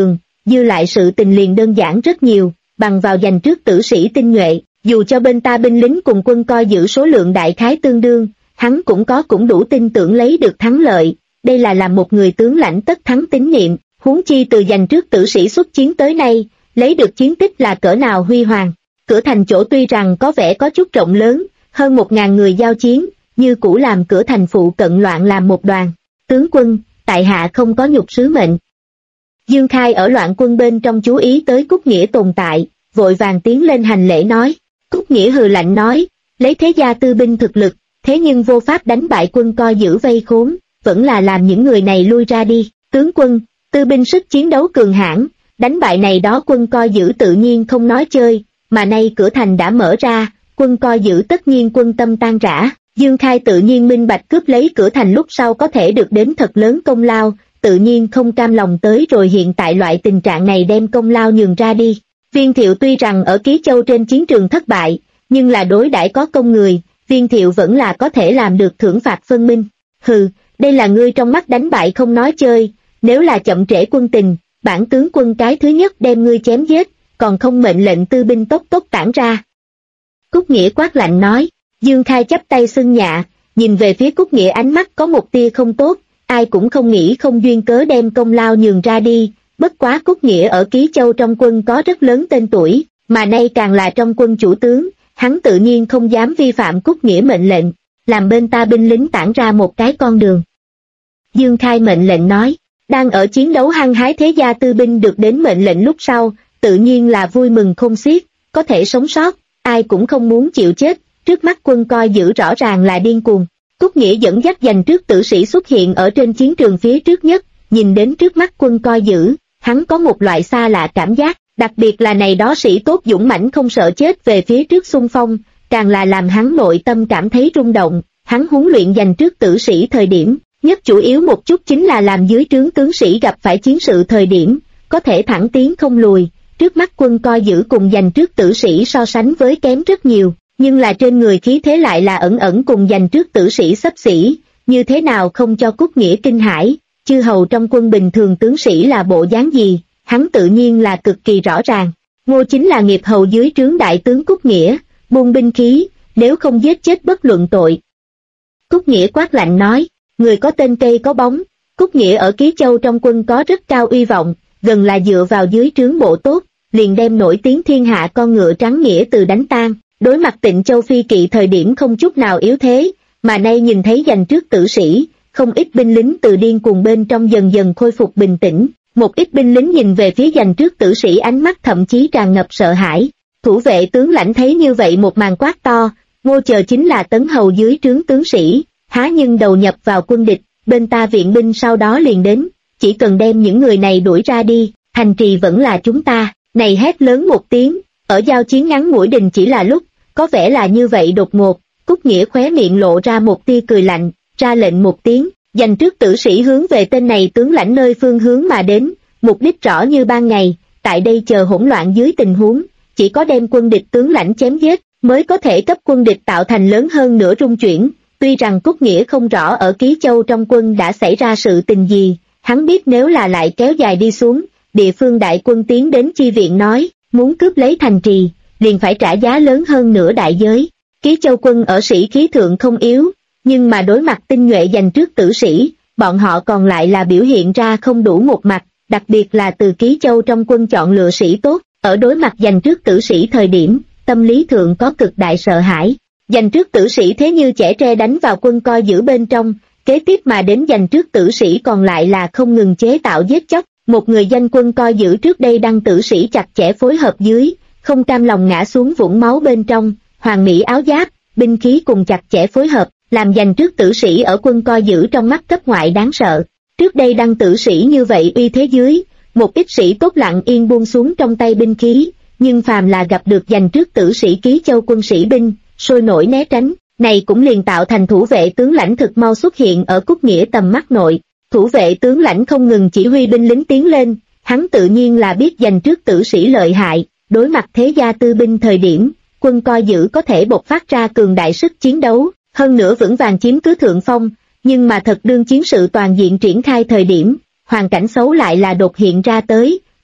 dư lại sự tình liền đơn giản rất nhiều, bằng vào giành trước tử sĩ tinh nhuệ, dù cho bên ta binh lính cùng quân coi giữ số lượng đại khái tương đương, hắn cũng đủ tin tưởng lấy được thắng lợi, đây là làm một người tướng lãnh tất thắng tín niệm, huống chi từ giành trước tử sĩ xuất chiến tới nay, lấy được chiến tích là cỡ nào huy hoàng. Cửa thành chỗ tuy rằng có vẻ có chút rộng lớn, hơn 1000 người giao chiến, như cũ làm cửa thành phụ cận loạn làm một đoàn. Tướng quân, tại hạ không có nhục sứ mệnh. Dương Khai ở loạn quân bên trong chú ý tới Cúc Nghĩa tồn tại, vội vàng tiến lên hành lễ nói. Cúc Nghĩa hừ lạnh nói, lấy thế gia tư binh thực lực, thế nhưng vô pháp đánh bại quân coi giữ vây khốn, vẫn là làm những người này lui ra đi. Tướng quân, tư binh sức chiến đấu cường hãn, đánh bại này đó quân coi giữ tự nhiên không nói chơi, mà nay cửa thành đã mở ra, quân coi giữ tất nhiên quân tâm tan rã. Dương Khai tự nhiên minh bạch cướp lấy cửa thành lúc sau có thể được đến thật lớn công lao, tự nhiên không cam lòng tới rồi hiện tại loại tình trạng này đem công lao nhường ra đi. Viên Thiệu tuy rằng ở Ký Châu trên chiến trường thất bại, nhưng là đối đãi có công người, Viên Thiệu vẫn là có thể làm được thưởng phạt phân minh. Hừ, đây là ngươi trong mắt đánh bại không nói chơi, nếu là chậm trễ quân tình, bản tướng quân cái thứ nhất đem ngươi chém giết, còn không mệnh lệnh tư binh tốc tản ra. Cúc Nghĩa quát lạnh nói. Dương Khai chắp tay xưng nhạ, nhìn về phía Cúc Nghĩa ánh mắt có một tia không tốt, ai cũng không nghĩ không duyên cớ đem công lao nhường ra đi, bất quá Cúc Nghĩa ở Ký Châu trong quân có rất lớn tên tuổi, mà nay càng là trong quân chủ tướng, hắn tự nhiên không dám vi phạm Cúc Nghĩa mệnh lệnh, làm bên ta binh lính tản ra một cái con đường. Dương Khai mệnh lệnh nói, đang ở chiến đấu hăng hái thế gia tư binh được đến mệnh lệnh lúc sau, tự nhiên là vui mừng không xiết, có thể sống sót, ai cũng không muốn chịu chết. Trước mắt quân coi giữ rõ ràng là điên cuồng. Cúc Nghĩa dẫn dắt giành trước tử sĩ xuất hiện ở trên chiến trường phía trước nhất, nhìn đến trước mắt quân coi giữ, hắn có một loại xa lạ cảm giác, đặc biệt là này đó sĩ tốt dũng mãnh không sợ chết về phía trước xung phong, càng là làm hắn nội tâm cảm thấy rung động. Hắn huấn luyện giành trước tử sĩ thời điểm, nhất chủ yếu một chút chính là làm dưới trướng tướng sĩ gặp phải chiến sự thời điểm, có thể thẳng tiến không lùi. Trước mắt quân coi giữ cùng giành trước tử sĩ so sánh với kém rất nhiều. Nhưng là trên người khí thế lại là ẩn cùng giành trước tử sĩ xấp xỉ, như thế nào không cho Cúc Nghĩa kinh hãi, chư hầu trong quân bình thường tướng sĩ là bộ dáng gì, hắn tự nhiên là cực kỳ rõ ràng. Ngô chính là nghiệp hầu dưới trướng đại tướng Cúc Nghĩa, buông binh khí, nếu không giết chết bất luận tội. Cúc Nghĩa quát lạnh nói, người có tên cây có bóng, Cúc Nghĩa ở Ký Châu trong quân có rất cao uy vọng, gần là dựa vào dưới trướng bộ tốt, liền đem nổi tiếng thiên hạ con ngựa trắng Nghĩa từ đánh tan. Đối mặt Tịnh Châu Phi Kỵ thời điểm không chút nào yếu thế, mà nay nhìn thấy giành trước tử sĩ, không ít binh lính từ điên cuồng bên trong dần dần khôi phục bình tĩnh, một ít binh lính nhìn về phía giành trước tử sĩ ánh mắt thậm chí tràn ngập sợ hãi. Thủ vệ tướng lãnh thấy như vậy một màn quát to, Ngô chờ chính là tấn hầu dưới trướng tướng sĩ, há nhưng đầu nhập vào quân địch, bên ta viện binh sau đó liền đến, chỉ cần đem những người này đuổi ra đi, thành trì vẫn là chúng ta. Này hét lớn một tiếng, ở giao chiến ngắn ngủi đình chỉ là lúc, có vẻ là như vậy đột ngột, Cúc Nghĩa khóe miệng lộ ra một tia cười lạnh, ra lệnh một tiếng, giành trước tử sĩ hướng về tên này tướng lãnh nơi phương hướng mà đến, mục đích rõ như ban ngày, tại đây chờ hỗn loạn dưới tình huống, chỉ có đem quân địch tướng lãnh chém giết, mới có thể cấp quân địch tạo thành lớn hơn nữa rung chuyển. Tuy rằng Cúc Nghĩa không rõ ở Ký Châu trong quân đã xảy ra sự tình gì, hắn biết nếu là lại kéo dài đi xuống, địa phương đại quân tiến đến chi viện nói, muốn cướp lấy thành trì, liền phải trả giá lớn hơn nữa đại giới. Ký Châu quân ở sĩ khí thượng không yếu, nhưng mà đối mặt tinh nhuệ giành trước tử sĩ, bọn họ còn lại là biểu hiện ra không đủ một mặt, đặc biệt là từ Ký Châu trong quân chọn lựa sĩ tốt, ở đối mặt giành trước tử sĩ thời điểm, tâm lý thượng có cực đại sợ hãi. Giành trước tử sĩ thế như chẻ tre đánh vào quân coi giữ bên trong, kế tiếp mà đến giành trước tử sĩ còn lại là không ngừng chế tạo giết chóc. Một người danh quân coi giữ trước đây đăng tử sĩ chặt chẽ phối hợp dưới, không cam lòng ngã xuống vũng máu bên trong, hoàng mỹ áo giáp, binh khí cùng chặt chẽ phối hợp, làm giành trước tử sĩ ở quân coi giữ trong mắt cấp ngoại đáng sợ. Trước đây đăng tử sĩ như vậy uy thế dưới, một ít sĩ tốt lặng yên buông xuống trong tay binh khí, nhưng phàm là gặp được giành trước tử sĩ Ký Châu quân sĩ binh, sôi nổi né tránh, này cũng liền tạo thành thủ vệ tướng lãnh thực mau xuất hiện ở Cúc Nghĩa tầm mắt nội. Thủ vệ tướng lãnh không ngừng chỉ huy binh lính tiến lên, hắn tự nhiên là biết giành trước tử sĩ lợi hại, đối mặt thế gia tư binh thời điểm, quân coi giữ có thể bộc phát ra cường đại sức chiến đấu, hơn nữa vững vàng chiếm cứ thượng phong, nhưng mà thật đương chiến sự toàn diện triển khai thời điểm, hoàn cảnh xấu lại là đột hiện ra tới,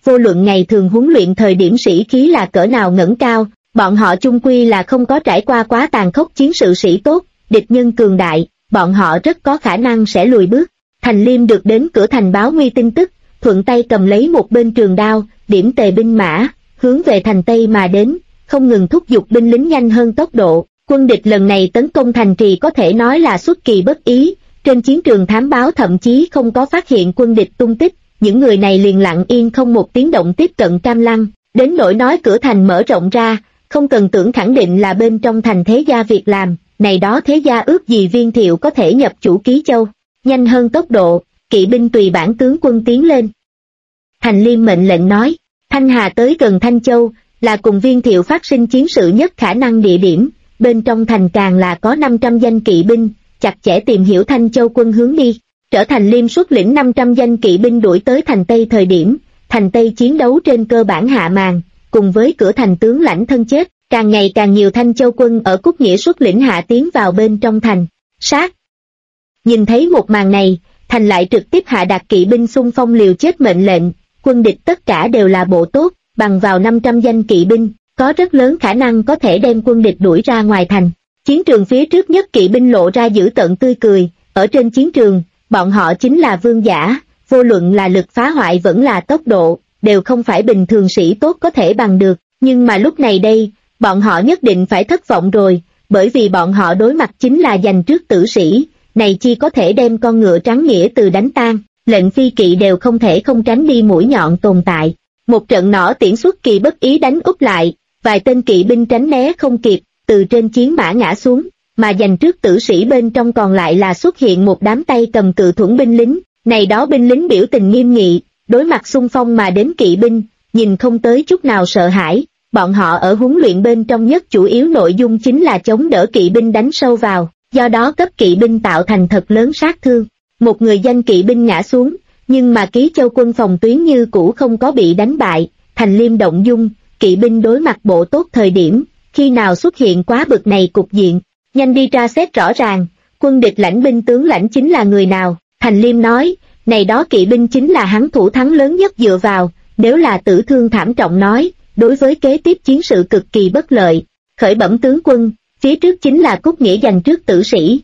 vô luận ngày thường huấn luyện thời điểm sĩ khí là cỡ nào ngẩng cao, bọn họ chung quy là không có trải qua quá tàn khốc chiến sự sĩ tốt, địch nhân cường đại, bọn họ rất có khả năng sẽ lùi bước. Thành Liêm được đến cửa thành báo nguy tin tức, thuận tay cầm lấy một bên trường đao, điểm tề binh mã, hướng về thành Tây mà đến, không ngừng thúc giục binh lính nhanh hơn tốc độ. Quân địch lần này tấn công thành trì có thể nói là xuất kỳ bất ý, trên chiến trường thám báo thậm chí không có phát hiện quân địch tung tích, những người này liền lặng yên không một tiếng động tiếp cận Cam Lăng, đến nỗi nói cửa thành mở rộng ra, không cần tưởng khẳng định là bên trong thành thế gia việc làm, này đó thế gia ước gì Viên Thiệu có thể nhập chủ Ký Châu, nhanh hơn tốc độ, kỵ binh tùy bản tướng quân tiến lên. Thành Liêm mệnh lệnh nói, Thanh Hà tới gần Thanh Châu, là cùng Viên Thiệu phát sinh chiến sự nhất khả năng địa điểm, bên trong thành càng là có 500 danh kỵ binh, chặt chẽ tìm hiểu Thanh Châu quân hướng đi. Trở Thành Liêm xuất lĩnh 500 danh kỵ binh đuổi tới thành Tây thời điểm, thành Tây chiến đấu trên cơ bản hạ màn, cùng với cửa thành tướng lãnh thân chết, càng ngày càng nhiều Thanh Châu quân ở Cúc Nghĩa xuất lĩnh hạ tiến vào bên trong thành, sát. Nhìn thấy một màn này, thành lại trực tiếp hạ đạt kỵ binh xung phong liều chết mệnh lệnh, quân địch tất cả đều là bộ tốt, bằng vào 500 danh kỵ binh, có rất lớn khả năng có thể đem quân địch đuổi ra ngoài thành. Chiến trường phía trước nhất kỵ binh lộ ra dữ tợn tươi cười, ở trên chiến trường, bọn họ chính là vương giả, vô luận là lực phá hoại vẫn là tốc độ, đều không phải bình thường sĩ tốt có thể bằng được, nhưng mà lúc này đây, bọn họ nhất định phải thất vọng rồi, bởi vì bọn họ đối mặt chính là giành trước tử sĩ, này chi có thể đem con ngựa trắng nghĩa từ đánh tan, lệnh phi kỵ đều không thể không tránh đi mũi nhọn tồn tại. Một trận nỏ tiễn xuất kỳ bất ý đánh úp lại, vài tên kỵ binh tránh né không kịp, từ trên chiến mã ngã xuống, mà giành trước tử sĩ bên trong còn lại là xuất hiện một đám tay cầm cự thuẫn binh lính, này đó binh lính biểu tình nghiêm nghị, đối mặt xung phong mà đến kỵ binh, nhìn không tới chút nào sợ hãi, bọn họ ở huấn luyện bên trong nhất chủ yếu nội dung chính là chống đỡ kỵ binh đánh sâu vào, do đó cấp kỵ binh tạo thành thật lớn sát thương. Một người danh kỵ binh ngã xuống, nhưng mà Ký Châu quân phòng tuyến như cũ không có bị đánh bại, Thành Liêm động dung, kỵ binh đối mặt bộ tốt thời điểm, khi nào xuất hiện quá bực này cục diện, nhanh đi tra xét rõ ràng, quân địch lãnh binh tướng lãnh chính là người nào. Thành Liêm nói, này đó kỵ binh chính là hắn thủ thắng lớn nhất dựa vào, nếu là tử thương thảm trọng nói, đối với kế tiếp chiến sự cực kỳ bất lợi. Khởi bẩm tướng quân, phía trước chính là Cúc Nghĩa giành trước tử sĩ.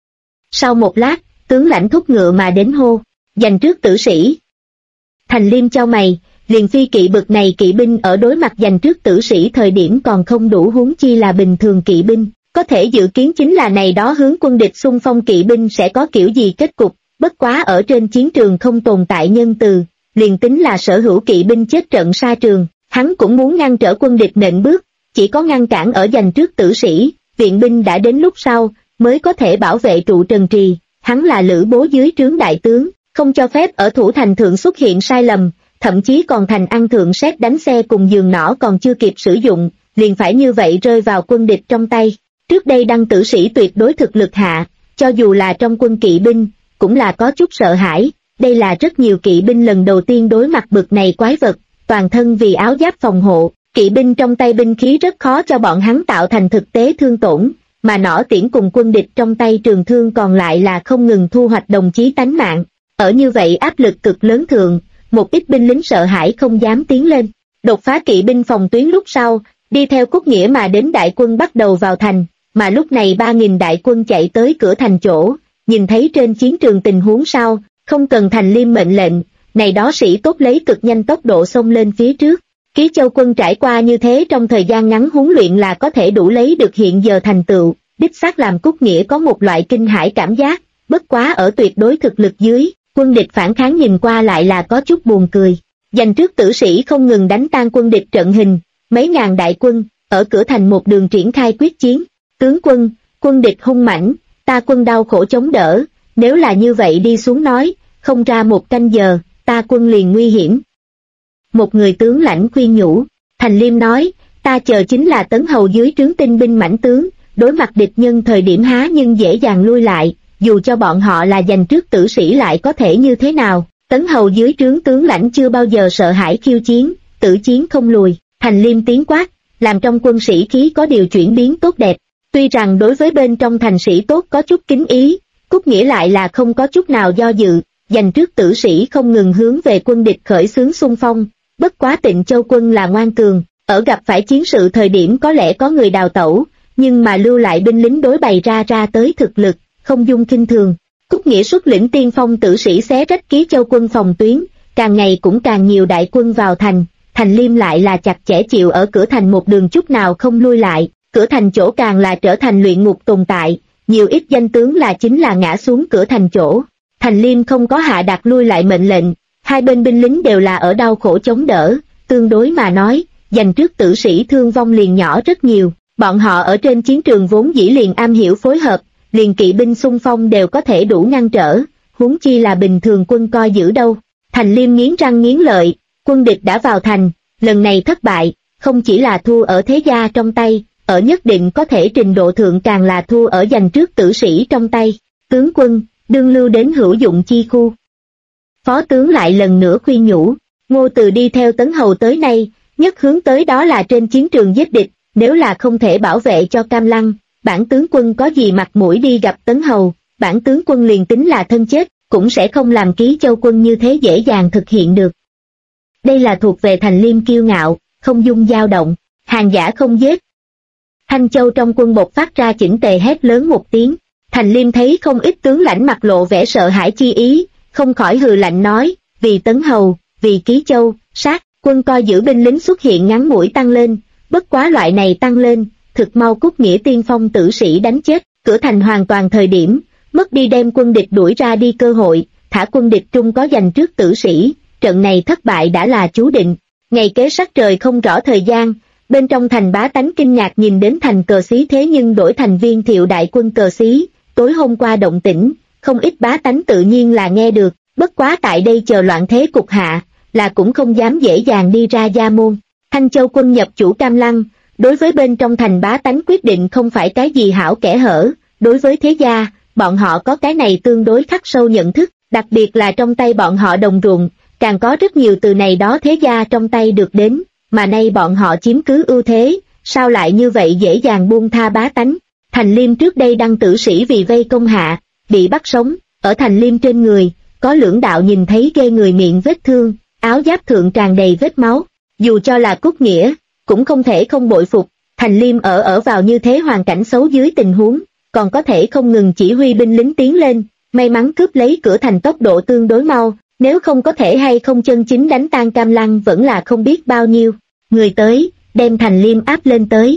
Sau một lát, tướng lãnh thúc ngựa mà đến hô, giành trước tử sĩ. Thành Liêm chau mày, liền phi kỵ bực này kỵ binh ở đối mặt giành trước tử sĩ thời điểm còn không đủ, huống chi là bình thường kỵ binh, có thể dự kiến chính là này đó hướng quân địch xung phong kỵ binh sẽ có kiểu gì kết cục, bất quá ở trên chiến trường không tồn tại nhân từ, liền tính là sở hữu kỵ binh chết trận sa trường, hắn cũng muốn ngăn trở quân địch nện bước, chỉ có ngăn cản ở giành trước tử sĩ, viện binh đã đến lúc sau, mới có thể bảo vệ trụ trần trì, hắn là Lữ Bố dưới trướng đại tướng, không cho phép ở thủ thành thượng xuất hiện sai lầm, thậm chí còn thành ăn thượng xét đánh xe cùng giường nỏ còn chưa kịp sử dụng, liền phải như vậy rơi vào quân địch trong tay. Trước đây đăng tử sĩ tuyệt đối thực lực hạ, cho dù là trong quân kỵ binh, cũng là có chút sợ hãi, đây là rất nhiều kỵ binh lần đầu tiên đối mặt bực này quái vật, toàn thân vì áo giáp phòng hộ, kỵ binh trong tay binh khí rất khó cho bọn hắn tạo thành thực tế thương tổn, mà nỏ tiễn cùng quân địch trong tay trường thương còn lại là không ngừng thu hoạch đồng chí tánh mạng. Ở như vậy áp lực cực lớn thượng, một ít binh lính sợ hãi không dám tiến lên, đột phá kỵ binh phòng tuyến lúc sau, đi theo Cúc Nghĩa mà đến đại quân bắt đầu vào thành, mà lúc này 3.000 đại quân chạy tới cửa thành chỗ, nhìn thấy trên chiến trường tình huống sau, không cần Thành Liêm mệnh lệnh, này đó sĩ tốt lấy cực nhanh tốc độ xông lên phía trước. Ký Châu quân trải qua như thế trong thời gian ngắn huấn luyện là có thể đủ lấy được hiện giờ thành tựu, đích xác làm Cúc Nghĩa có một loại kinh hãi cảm giác, bất quá ở tuyệt đối thực lực dưới, quân địch phản kháng nhìn qua lại là có chút buồn cười. Giành trước tử sĩ không ngừng đánh tan quân địch trận hình, mấy ngàn đại quân, ở cửa thành một đường triển khai quyết chiến. Tướng quân, quân địch hung mãnh, ta quân đau khổ chống đỡ, nếu là như vậy đi xuống nói, không ra một canh giờ, ta quân liền nguy hiểm. Một người tướng lãnh khuyên nhủ, Thành Liêm nói, ta chờ chính là Tấn Hầu dưới trướng tinh binh mãnh tướng, đối mặt địch nhân thời điểm há nhưng dễ dàng lui lại, dù cho bọn họ là giành trước tử sĩ lại có thể như thế nào. Tấn Hầu dưới trướng tướng lãnh chưa bao giờ sợ hãi khiêu chiến, tử chiến không lùi. Thành Liêm tiếng quát, làm trong quân sĩ khí có điều chuyển biến tốt đẹp. Tuy rằng đối với bên trong thành sĩ tốt có chút kính ý, Cúc Nghĩa lại là không có chút nào do dự, giành trước tử sĩ không ngừng hướng về quân địch khởi xướng xung phong, bất quá Tịnh Châu quân là ngoan cường, ở gặp phải chiến sự thời điểm có lẽ có người đào tẩu, nhưng mà lưu lại binh lính đối bày ra tới thực lực, không dung khinh thường. Cúc Nghĩa xuất lĩnh tiên phong tử sĩ xé rách Ký Châu quân phòng tuyến, càng ngày cũng càng nhiều đại quân vào thành, Thành Liêm lại là chặt chẽ chịu ở cửa thành một đường chút nào không lui lại, cửa thành chỗ càng là trở thành luyện ngục tồn tại, nhiều ít danh tướng là chính là ngã xuống cửa thành chỗ. Thành Liêm không có hạ đạt lui lại mệnh lệnh, hai bên binh lính đều là ở đau khổ chống đỡ, tương đối mà nói, giành trước tử sĩ thương vong liền nhỏ rất nhiều, bọn họ ở trên chiến trường vốn dĩ liền am hiểu phối hợp, liền kỵ binh xung phong đều có thể đủ ngăn trở, huống chi là bình thường quân coi giữ đâu. Thành Liêm nghiến răng nghiến lợi, quân địch đã vào thành, lần này thất bại, không chỉ là thua ở thế gia trong tay, ở nhất định có thể trình độ thượng càng là thua ở giành trước tử sĩ trong tay. Tướng quân, đương lưu đến hữu dụng chi khu. Phó tướng lại lần nữa khuyên nhủ, Ngô Từ đi theo Tấn Hầu tới nay, nhất hướng tới đó là trên chiến trường giết địch, nếu là không thể bảo vệ cho Cam Lăng, bản tướng quân có gì mặt mũi đi gặp Tấn Hầu, bản tướng quân liền tính là thân chết, cũng sẽ không làm Ký Châu quân như thế dễ dàng thực hiện được. Đây là thuộc về Thành Liêm kiêu ngạo, không dung dao động, hàng giả không giết. Thanh Châu trong quân bộc phát ra chỉnh tề hét lớn một tiếng, Thành Liêm thấy không ít tướng lãnh mặt lộ vẻ sợ hãi chi ý, không khỏi hừ lạnh nói, vì Tấn Hầu, vì Ký Châu, sát, quân coi giữ binh lính xuất hiện ngắn mũi tăng lên, bất quá loại này tăng lên, thực mau Cúc Nghĩa tiên phong tử sĩ đánh chết, cửa thành hoàn toàn thời điểm, mất đi đem quân địch đuổi ra đi cơ hội, thả quân địch trung có giành trước tử sĩ, trận này thất bại đã là chú định. Ngày kế sắc trời không rõ thời gian, bên trong thành bá tánh kinh ngạc nhìn đến thành cờ xí thế nhưng đổi thành Viên Thiệu đại quân cờ xí, tối hôm qua động tĩnh, không ít bá tánh tự nhiên là nghe được, bất quá tại đây chờ loạn thế cục hạ, là cũng không dám dễ dàng đi ra gia môn. Thanh Châu quân nhập chủ Cam Lăng, đối với bên trong thành bá tánh quyết định không phải cái gì hảo kẻ hở, đối với thế gia, bọn họ có cái này tương đối khắc sâu nhận thức, đặc biệt là trong tay bọn họ đồng ruộng, càng có rất nhiều từ này đó thế gia trong tay được đến, mà nay bọn họ chiếm cứ ưu thế, sao lại như vậy dễ dàng buông tha bá tánh. Thành Liêm trước đây đăng tử sĩ vì vây công hạ, bị bắt sống, ở Thành Liêm trên người, có lưỡng đạo nhìn thấy ghê người miệng vết thương, áo giáp thượng tràn đầy vết máu, dù cho là Cúc Nghĩa, cũng không thể không bội phục, Thành Liêm ở vào như thế hoàn cảnh xấu dưới tình huống, còn có thể không ngừng chỉ huy binh lính tiến lên, may mắn cướp lấy cửa thành tốc độ tương đối mau, nếu không có thể hay không chân chính đánh tan Cam Lăng vẫn là không biết bao nhiêu, người tới, đem Thành Liêm áp lên tới.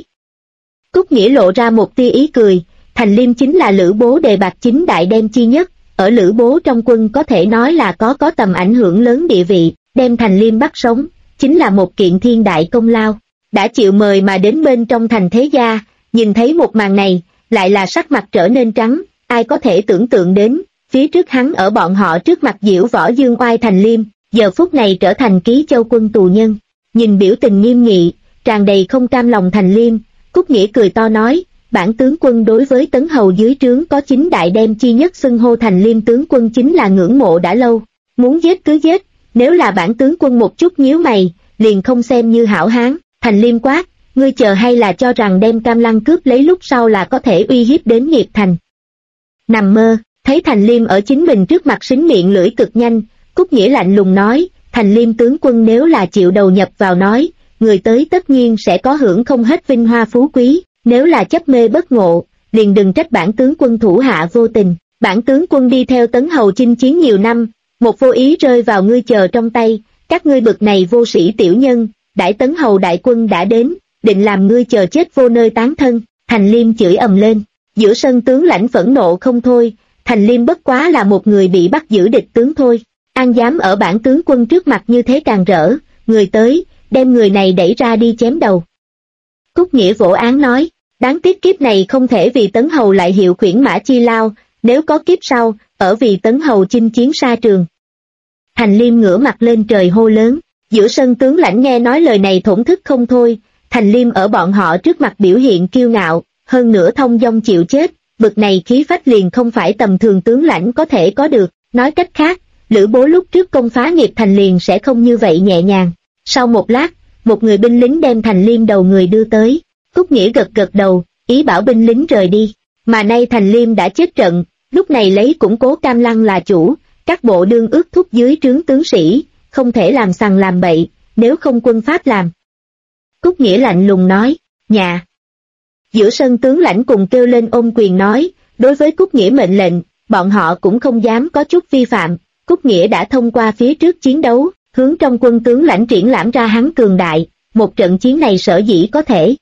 Cúc Nghĩa lộ ra một tia ý cười, Thành Liêm chính là Lữ Bố đề bạt chính đại đem chi nhất, ở Lữ Bố trong quân có thể nói là có tầm ảnh hưởng lớn địa vị, đem Thành Liêm bắt sống, chính là một kiện thiên đại công lao. Đã chịu mời mà đến bên trong thành thế gia, nhìn thấy một màn này, lại là sắc mặt trở nên trắng, ai có thể tưởng tượng đến, phía trước hắn ở bọn họ trước mặt diễu võ dương oai Thành Liêm, giờ phút này trở thành Ký Châu quân tù nhân. Nhìn biểu tình nghiêm nghị, tràn đầy không cam lòng Thành Liêm, Cúc Nghĩa cười to nói, bản tướng quân đối với Tấn Hầu dưới trướng có chính đại đem chi nhất xưng hô Thành Liêm tướng quân chính là ngưỡng mộ đã lâu, muốn giết cứ giết, nếu là bản tướng quân một chút nhíu mày, liền không xem như hảo hán. Thành Liêm quát, ngươi chờ hay là cho rằng đem Cam Lăng cướp lấy lúc sau là có thể uy hiếp đến Nghiệp Thành. Nằm mơ, thấy Thành Liêm ở chính mình trước mặt xính miệng lưỡi cực nhanh, Cúc Nghĩa lạnh lùng nói, Thành Liêm tướng quân nếu là chịu đầu nhập vào nói, người tới tất nhiên sẽ có hưởng không hết vinh hoa phú quý, nếu là chấp mê bất ngộ, liền đừng trách bản tướng quân thủ hạ vô tình, bản tướng quân đi theo Tấn Hầu chinh chiến nhiều năm, một vô ý rơi vào ngươi chờ trong tay, các ngươi bực này vô sĩ tiểu nhân, đãi Tấn Hầu đại quân đã đến, định làm ngươi chờ chết vô nơi tán thân. Thành Liêm chửi ầm lên, giữa sân tướng lãnh phẫn nộ không thôi, Thành Liêm bất quá là một người bị bắt giữ địch tướng thôi, an dám ở bản tướng quân trước mặt như thế càng rỡ, người tới, đem người này đẩy ra đi chém đầu. Cúc Nghĩa vỗ án nói, đáng tiếc kiếp này không thể vì Tấn Hầu lại hiệu khuyển mã chi lao, nếu có kiếp sau, ở vì Tấn Hầu chinh chiến xa trường. Thành Liêm ngửa mặt lên trời hô lớn, giữa sân tướng lãnh nghe nói lời này thổn thức không thôi, Thành Liêm ở bọn họ trước mặt biểu hiện kiêu ngạo, hơn nữa thông dong chịu chết, bực này khí phách liền không phải tầm thường tướng lãnh có thể có được, nói cách khác, Lữ Bố lúc trước công phá Nghiệp Thành liền sẽ không như vậy nhẹ nhàng. Sau một lát, một người binh lính đem Thành Liêm đầu người đưa tới, Cúc Nghĩa gật gật đầu, ý bảo binh lính rời đi, mà nay Thành Liêm đã chết trận, lúc này lấy củng cố Cam Lăng là chủ, các bộ đương ước thúc dưới trướng tướng sĩ, không thể làm sằng làm bậy, nếu không quân Pháp làm. Cúc Nghĩa lạnh lùng nói, nhà. Giữa sân tướng lãnh cùng kêu lên ôm quyền nói, đối với Cúc Nghĩa mệnh lệnh, bọn họ cũng không dám có chút vi phạm. Cúc Nghĩa đã thông qua phía trước chiến đấu, hướng trong quân tướng lãnh triển lãm ra hắn cường đại, một trận chiến này sở dĩ có thể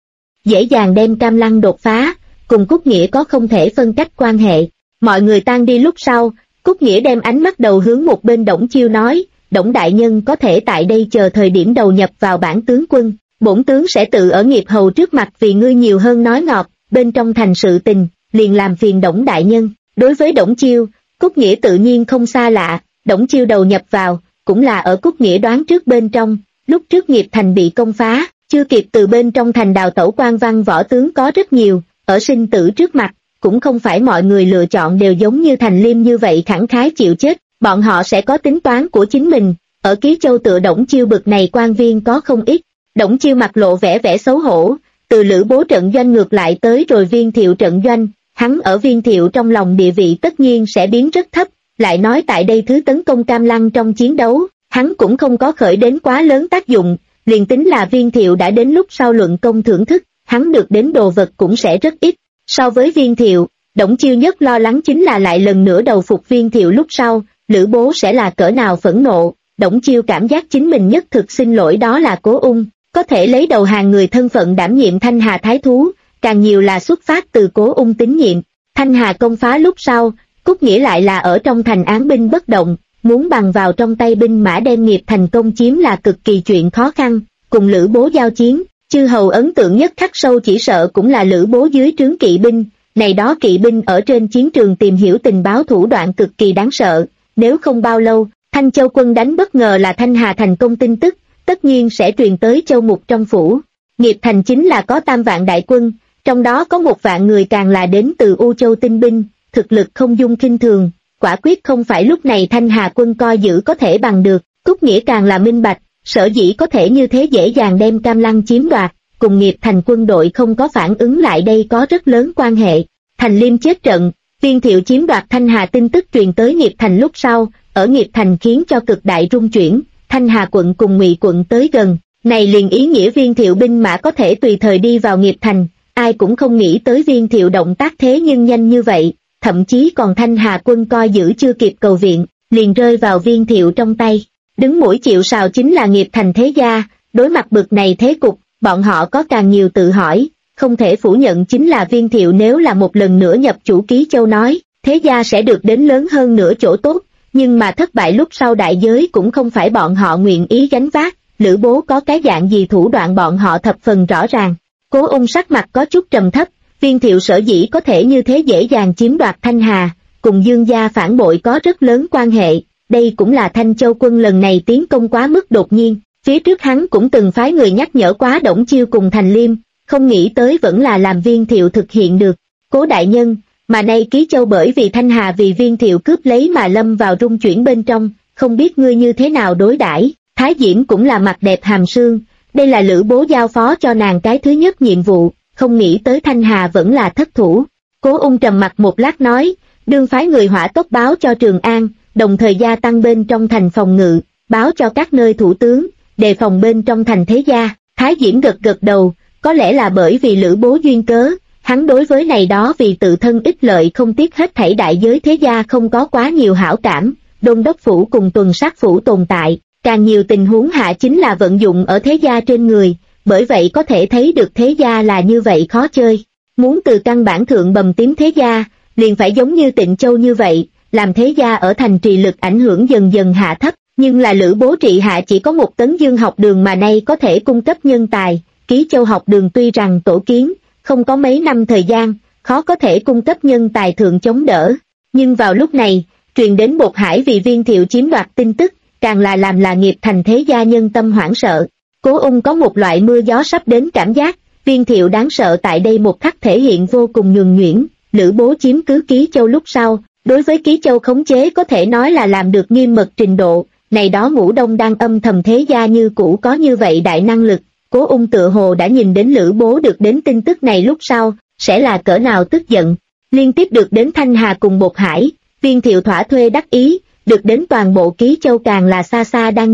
dễ dàng đem Cam Lăng đột phá, cùng Cúc Nghĩa có không thể phân cách quan hệ. Mọi người tan đi lúc sau, Cúc Nghĩa đem ánh mắt đầu hướng một bên Đổng Chiêu nói, Đổng đại nhân có thể tại đây chờ thời điểm đầu nhập vào bản tướng quân, bổn tướng sẽ tự ở nghiệp hầu trước mặt vì ngươi nhiều hơn nói ngọt, bên trong thành sự tình, liền làm phiền Đổng đại nhân. Đối với Đổng Chiêu, Cúc Nghĩa tự nhiên không xa lạ, Đổng Chiêu đầu nhập vào, cũng là ở Cúc Nghĩa đoán trước bên trong, lúc trước nghiệp thành bị công phá, chưa kịp từ bên trong thành đào tẩu quan văn võ tướng có rất nhiều, ở sinh tử trước mặt, cũng không phải mọi người lựa chọn đều giống như Thành Liêm như vậy khẳng khái chịu chết, bọn họ sẽ có tính toán của chính mình, ở Ký Châu tựa Đổng Chiêu bực này quan viên có không ít. Đổng Chiêu mặt lộ vẻ xấu hổ, từ Lữ Bố trận doanh ngược lại tới rồi Viên Thiệu trận doanh, hắn ở Viên Thiệu trong lòng địa vị tất nhiên sẽ biến rất thấp, lại nói tại đây thứ tấn công Cam Lăng trong chiến đấu, hắn cũng không có khởi đến quá lớn tác dụng, liền tính là Viên Thiệu đã đến lúc sau luận công thưởng thức, hắn được đến đồ vật cũng sẽ rất ít. So với Viên Thiệu, Đổng Chiêu nhất lo lắng chính là lại lần nữa đầu phục Viên Thiệu lúc sau, Lữ Bố sẽ là cỡ nào phẫn nộ. Đổng Chiêu cảm giác chính mình nhất thực xin lỗi đó là Cố Ung, có thể lấy đầu hàng người thân phận đảm nhiệm Thanh Hà Thái Thú, càng nhiều là xuất phát từ Cố Ung tín nhiệm. Thanh Hà công phá lúc sau, Cúc Nghĩa lại là ở trong thành án binh bất động, muốn bằng vào trong tay binh mã đem nghiệp thành công chiếm là cực kỳ chuyện khó khăn, cùng Lữ Bố giao chiến, chư hầu ấn tượng nhất khắc sâu chỉ sợ cũng là Lữ Bố dưới trướng kỵ binh, này đó kỵ binh ở trên chiến trường tìm hiểu tình báo thủ đoạn cực kỳ đáng sợ, nếu không bao lâu, Thanh Châu quân đánh bất ngờ là Thanh Hà thành công tin tức, tất nhiên sẽ truyền tới Châu Mục trong phủ. Nghiệp thành chính là có 3 vạn đại quân, trong đó có 1 vạn người càng là đến từ U Châu tinh binh, thực lực không dung khinh thường, quả quyết không phải lúc này Thanh Hà quân coi giữ có thể bằng được. Cúc Nghĩa càng là minh bạch, sở dĩ có thể như thế dễ dàng đem Cam Lăng chiếm đoạt, cùng nghiệp thành quân đội không có phản ứng lại đây có rất lớn quan hệ. Thành Liêm chết trận, Viên Thiệu chiếm đoạt Thanh Hà tin tức truyền tới nghiệp thành lúc sau, ở nghiệp thành khiến cho cực đại rung chuyển, Thanh Hà quận cùng Ngụy quận tới gần, này liền ý nghĩa Viên Thiệu binh mã có thể tùy thời đi vào nghiệp thành, ai cũng không nghĩ tới Viên Thiệu động tác thế nhưng nhanh như vậy, thậm chí còn Thanh Hà quân coi giữ chưa kịp cầu viện, liền rơi vào Viên Thiệu trong tay. Đứng mũi chịu sào chính là nghiệp thành thế gia, đối mặt bực này thế cục, bọn họ có càng nhiều tự hỏi, không thể phủ nhận chính là Viên Thiệu nếu là một lần nữa nhập chủ Ký Châu nói, thế gia sẽ được đến lớn hơn nữa chỗ tốt, nhưng mà thất bại lúc sau đại giới cũng không phải bọn họ nguyện ý gánh vác, Lữ Bố có cái dạng gì thủ đoạn bọn họ thập phần rõ ràng. Cố Ung sắc mặt có chút trầm thấp, Viên Thiệu sở dĩ có thể như thế dễ dàng chiếm đoạt Thanh Hà, cùng Dương gia phản bội có rất lớn quan hệ, đây cũng là Thanh Châu quân lần này tiến công quá mức đột nhiên, phía trước hắn cũng từng phái người nhắc nhở quá Đổng Chiêu cùng Thành Liêm, không nghĩ tới vẫn là làm Viên Thiệu thực hiện được. Cố đại nhân, mà nay Ký Châu bởi vì Thanh Hà vì Viên Thiệu cướp lấy mà lâm vào rung chuyển bên trong, không biết ngươi như thế nào đối đãi. Thái Diễm cũng là mặt đẹp hàm sương, đây là Lữ Bố giao phó cho nàng cái thứ nhất nhiệm vụ, không nghĩ tới Thanh Hà vẫn là thất thủ. Cố Ung trầm mặt một lát nói, đương phái người hỏa tốc báo cho Trường An, đồng thời gia tăng bên trong thành phòng ngự, báo cho các nơi thủ tướng, đề phòng bên trong thành thế gia. Thái Diễm gật gật đầu, có lẽ là bởi vì Lữ Bố duyên cớ, hắn đối với này đó vì tự thân ích lợi không tiếc hết thảy đại giới thế gia không có quá nhiều hảo cảm. Đôn đốc phủ cùng tuần sát phủ tồn tại, càng nhiều tình huống hạ chính là vận dụng ở thế gia trên người, bởi vậy có thể thấy được thế gia là như vậy khó chơi. Muốn từ căn bản thượng bầm tím thế gia, liền phải giống như Tịnh Châu như vậy, làm thế gia ở thành trì lực ảnh hưởng dần dần hạ thấp, nhưng là Lữ Bố trị hạ chỉ có 1 tấn dương học đường mà nay có thể cung cấp nhân tài, Ký Châu học đường tuy rằng tổ kiến, không có mấy năm thời gian, khó có thể cung cấp nhân tài thượng chống đỡ, nhưng vào lúc này, truyền đến Bột Hải vì Viên Thiệu chiếm đoạt tin tức, càng là làm là nghiệp thành thế gia nhân tâm hoảng sợ. Cố Ung có một loại mưa gió sắp đến cảm giác, Viên Thiệu đáng sợ tại đây một khắc thể hiện vô cùng nhuần nhuyễn. Lữ Bố chiếm cứ Ký Châu lúc sau, đối với Ký Châu khống chế có thể nói là làm được nghiêm mật trình độ, này đó Ngũ Đông đang âm thầm thế gia như cũ có như vậy đại năng lực. Cố Ung tựa hồ đã nhìn đến Lữ Bố được đến tin tức này lúc sau, sẽ là cỡ nào tức giận. Liên tiếp được đến Thanh Hà cùng Bột Hải, Viên Thiệu thỏa thuê đắc ý, được đến toàn bộ Ký Châu càng là xa xa đang nhìn,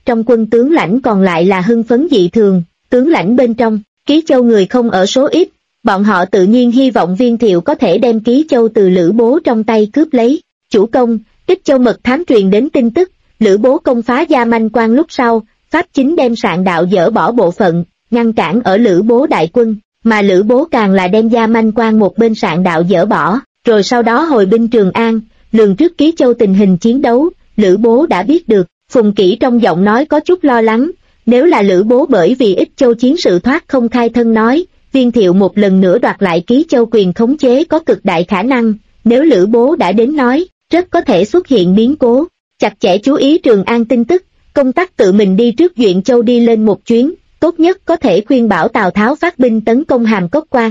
trong quân tướng lãnh còn lại là hưng phấn dị thường, tướng lãnh bên trong, Ký Châu người không ở số ít, bọn họ tự nhiên hy vọng Viên Thiệu có thể đem Ký Châu từ Lữ Bố trong tay cướp lấy. Chủ công, Ích Châu mật thám truyền đến tin tức, Lữ Bố công phá Gia Manh Quan lúc sau, Pháp chính đem Sạn Đạo dỡ bỏ bộ phận, ngăn cản ở Lữ Bố đại quân, mà Lữ Bố càng là đem Gia Manh Quan một bên Sạn Đạo dỡ bỏ, rồi sau đó hồi binh Trường An, lường trước Ký Châu tình hình chiến đấu, Lữ Bố đã biết được. Phùng Kỷ trong giọng nói có chút lo lắng, nếu là Lữ Bố bởi vì Ích Châu chiến sự thoát không khai thân nói, Viên Thiệu một lần nữa đoạt lại Ký Châu quyền khống chế có cực đại khả năng, nếu Lữ Bố đã đến nói, rất có thể xuất hiện biến cố, chặt chẽ chú ý Trường An tin tức, công tác tự mình đi trước Duyện Châu đi lên một chuyến, tốt nhất có thể khuyên bảo Tào Tháo phát binh tấn công Hàm Cốc Quan.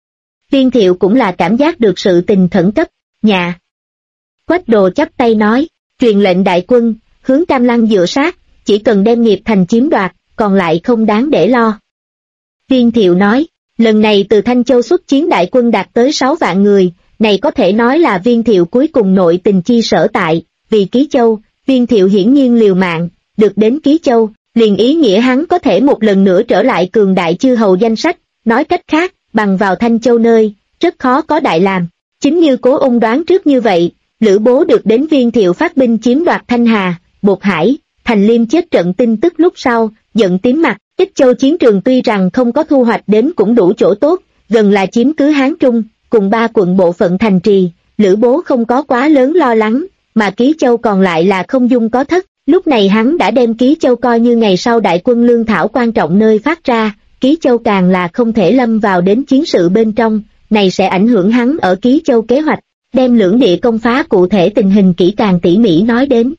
Viên Thiệu cũng là cảm giác được sự tình khẩn cấp, nhà. Quách Đồ chắp tay nói, truyền lệnh đại quân, hướng Cam Lăng dựa sát, chỉ cần đem Nghiệp Thành chiếm đoạt, còn lại không đáng để lo. Viên Thiệu nói, lần này từ Thanh Châu xuất chiến đại quân đạt tới 6 vạn người, này có thể nói là Viên Thiệu cuối cùng nội tình chi sở tại, vì Ký Châu, Viên Thiệu hiển nhiên liều mạng, được đến Ký Châu, liền ý nghĩa hắn có thể một lần nữa trở lại cường đại chư hầu danh sách, nói cách khác, bằng vào Thanh Châu nơi, rất khó có đại làm. Chính như Cố Ung đoán trước như vậy, Lữ Bố được đến Viên Thiệu phát binh chiếm đoạt Thanh Hà, Bột Hải, Thành Liêm chết trận tin tức lúc sau, giận tím mặt, Ích Châu chiến trường tuy rằng không có thu hoạch đến cũng đủ chỗ tốt, gần là chiếm cứ Hán Trung, cùng 3 quận bộ phận thành trì, Lữ Bố không có quá lớn lo lắng, mà Ký Châu còn lại là không dung có thất, lúc này hắn đã đem Ký Châu coi như ngày sau đại quân lương thảo quan trọng nơi phát ra, Ký Châu càng là không thể lâm vào đến chiến sự bên trong, này sẽ ảnh hưởng hắn ở Ký Châu kế hoạch, đem lưỡng địa công phá cụ thể tình hình kỹ càng tỉ mỉ nói đến.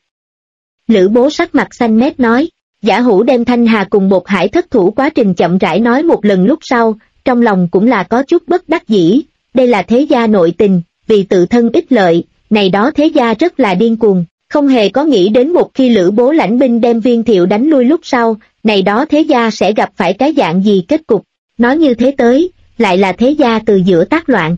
Lữ Bố sắc mặt xanh mét nói, Giả Hữu đem Thanh Hà cùng Bột Hải thất thủ quá trình chậm rãi nói một lần lúc sau, trong lòng cũng là có chút bất đắc dĩ, đây là thế gia nội tình, vì tự thân ích lợi, này đó thế gia rất là điên cuồng, không hề có nghĩ đến một khi Lữ Bố lãnh binh đem Viên Thiệu đánh lui lúc sau, này đó thế gia sẽ gặp phải cái dạng gì kết cục, nói như thế tới, lại là thế gia từ giữa tác loạn.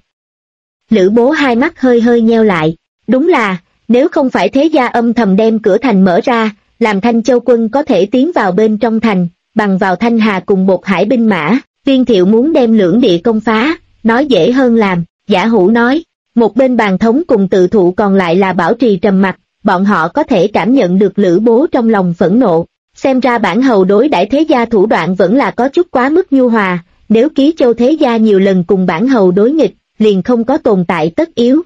Lữ Bố hai mắt hơi hơi nheo lại, đúng là, nếu không phải thế gia âm thầm đem cửa thành mở ra, làm Thanh Châu quân có thể tiến vào bên trong thành, bằng vào Thanh Hà cùng Bột Hải binh mã, Viên Thiệu muốn đem lưỡng địa công phá, nói dễ hơn làm. Giả Hữu nói, một bên Bàn Thống cùng Tự Thụ còn lại là bảo trì trầm mặc, bọn họ có thể cảm nhận được Lữ Bố trong lòng phẫn nộ, xem ra bản hầu đối đãi thế gia thủ đoạn vẫn là có chút quá mức nhu hòa, nếu Ký Châu thế gia nhiều lần cùng bản hầu đối nghịch, liền không có tồn tại tất yếu.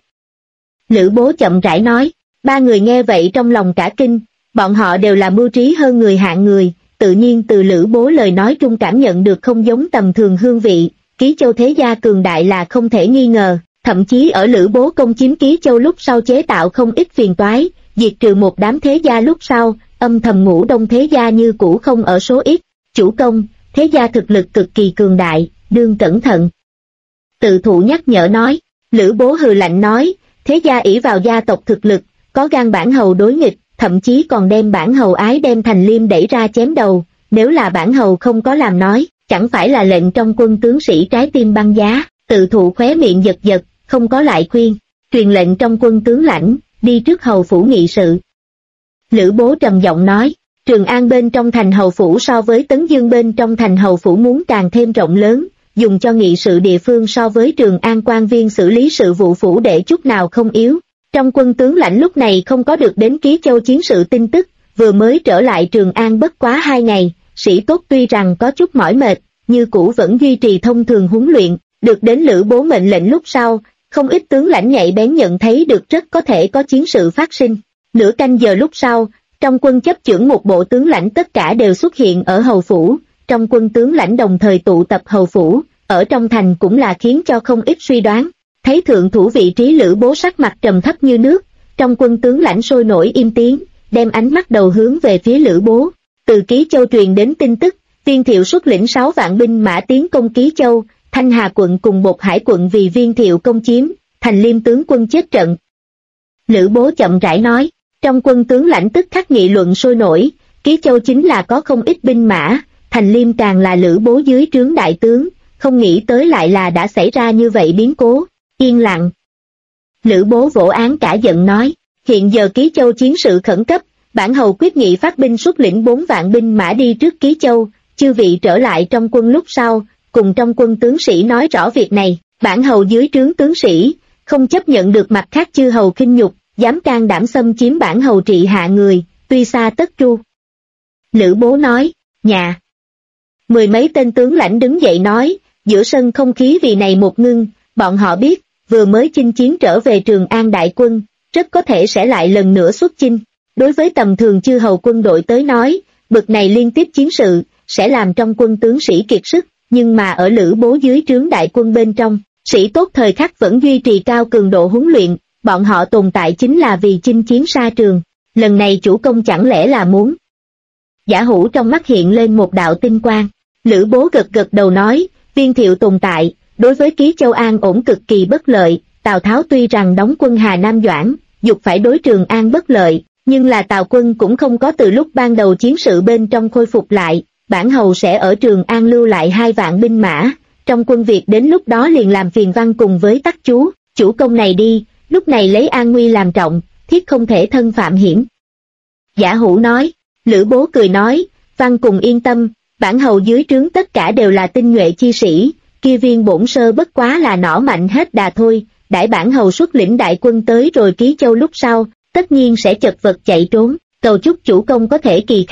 Lữ Bố chậm rãi nói, 3 người nghe vậy trong lòng cả kinh, bọn họ đều là mưu trí hơn người hạng người, tự nhiên từ Lữ Bố lời nói trung cảm nhận được không giống tầm thường hương vị, Ký Châu thế gia cường đại là không thể nghi ngờ, thậm chí ở Lữ Bố công chiếm Ký Châu lúc sau chế tạo không ít phiền toái, diệt trừ một đám thế gia lúc sau, âm thầm Ngũ Đông thế gia như cũ không ở số ít, chủ công, thế gia thực lực cực kỳ cường đại, đương cẩn thận. Tự Thụ nhắc nhở nói, Lữ Bố hừ lạnh nói, thế gia ỷ vào gia tộc thực lực, có gan bản hầu đối nghịch, thậm chí còn đem bản hầu ái đem Thành Liêm đẩy ra chém đầu, nếu là bản hầu không có làm nói, chẳng phải là lệnh trong quân tướng sĩ trái tim băng giá. Tự Thụ khóe miệng giật giật, không có lại khuyên, truyền lệnh trong quân tướng lãnh, đi trước hầu phủ nghị sự. Lữ Bố trầm giọng nói, Trường An bên trong thành hầu phủ so với Tấn Dương bên trong thành hầu phủ muốn càng thêm rộng lớn, dùng cho nghị sự địa phương so với Trường An quan viên xử lý sự vụ phủ để chút nào không yếu. Trong quân tướng lãnh lúc này không có được đến Ký Châu chiến sự tin tức, vừa mới trở lại Trường An bất quá 2 ngày, sĩ tốt tuy rằng có chút mỏi mệt, như cũ vẫn duy trì thông thường huấn luyện, được đến Lữ Bố mệnh lệnh lúc sau, không ít tướng lãnh nhạy bén nhận thấy được rất có thể có chiến sự phát sinh. Nửa canh giờ lúc sau, trong quân chấp chưởng một bộ tướng lãnh tất cả đều xuất hiện ở hầu phủ, trong quân tướng lãnh đồng thời tụ tập hầu phủ, ở trong thành cũng là khiến cho không ít suy đoán. Thấy thượng thủ vị trí Lữ Bố sắc mặt trầm thấp như nước, trong quân tướng lãnh sôi nổi im tiếng, đem ánh mắt đầu hướng về phía Lữ Bố. Từ Ký Châu truyền đến tin tức, Viên Thiệu xuất lĩnh 6 vạn binh mã tiến công Ký Châu, Thanh Hà quận cùng Bột Hải quận vì Viên Thiệu công chiếm, Thành Liêm tướng quân chết trận. Lữ Bố chậm rãi nói, trong quân tướng lãnh tức khắc nghị luận sôi nổi, Ký Châu chính là có không ít binh mã, Thành Liêm càng là Lữ Bố dưới trướng đại tướng, không nghĩ tới lại là đã xảy ra như vậy biến cố. Yên lặng. Lữ Bố vỗ án cả giận nói, hiện giờ Ký Châu chiến sự khẩn cấp, Bản hầu quyết nghị phát binh xuất lĩnh 4 vạn binh mã đi trước Ký Châu, chư vị trở lại trong quân lúc sau, cùng trong quân tướng sĩ nói rõ việc này. Bản hầu dưới trướng tướng sĩ, không chấp nhận được mặt khác chư hầu khinh nhục, dám can đảm xâm chiếm bản hầu trị hạ người, tuy xa tất tru. Lữ Bố nói, nhà. 10 mấy tên tướng lãnh đứng dậy nói, giữa sân không khí vì này một ngưng, bọn họ biết, vừa mới chinh chiến trở về Trường An đại quân, rất có thể sẽ lại lần nữa xuất chinh. Đối với tầm thường chư hầu quân đội tới nói, bực này liên tiếp chiến sự, sẽ làm trong quân tướng sĩ kiệt sức, nhưng mà ở Lữ Bố dưới trướng đại quân bên trong, sĩ tốt thời khắc vẫn duy trì cao cường độ huấn luyện, bọn họ tồn tại chính là vì chinh chiến xa trường, lần này chủ công chẳng lẽ là muốn. Giả Hữu trong mắt hiện lên một đạo tinh quang, Lữ Bố gật gật đầu nói, Viên Thiệu tồn tại, đối với Ký Châu an ổn cực kỳ bất lợi, Tào Tháo tuy rằng đóng quân Hà Nam Doãn, dục phải đối Trường An bất lợi, nhưng là Tào quân cũng không có từ lúc ban đầu chiến sự bên trong khôi phục lại, bản hầu sẽ ở Trường An lưu lại 2 vạn binh mã, trong quân Việt đến lúc đó liền làm phiền Văn cùng với Tắc chủ công này đi, lúc này lấy an nguy làm trọng, thiết không thể thân phạm hiểm. Giả Hữu nói, Lữ Bố cười nói, Văn cùng yên tâm, bản hầu dưới trướng tất cả đều là tinh nhuệ chi sĩ, kia Viên bổn sơ bất quá là nỏ mạnh hết đà thôi, đãi bản hầu xuất lĩnh đại quân tới rồi Ký Châu lúc sau, tất nhiên sẽ chật vật chạy trốn, cầu chúc chủ công có thể kỳ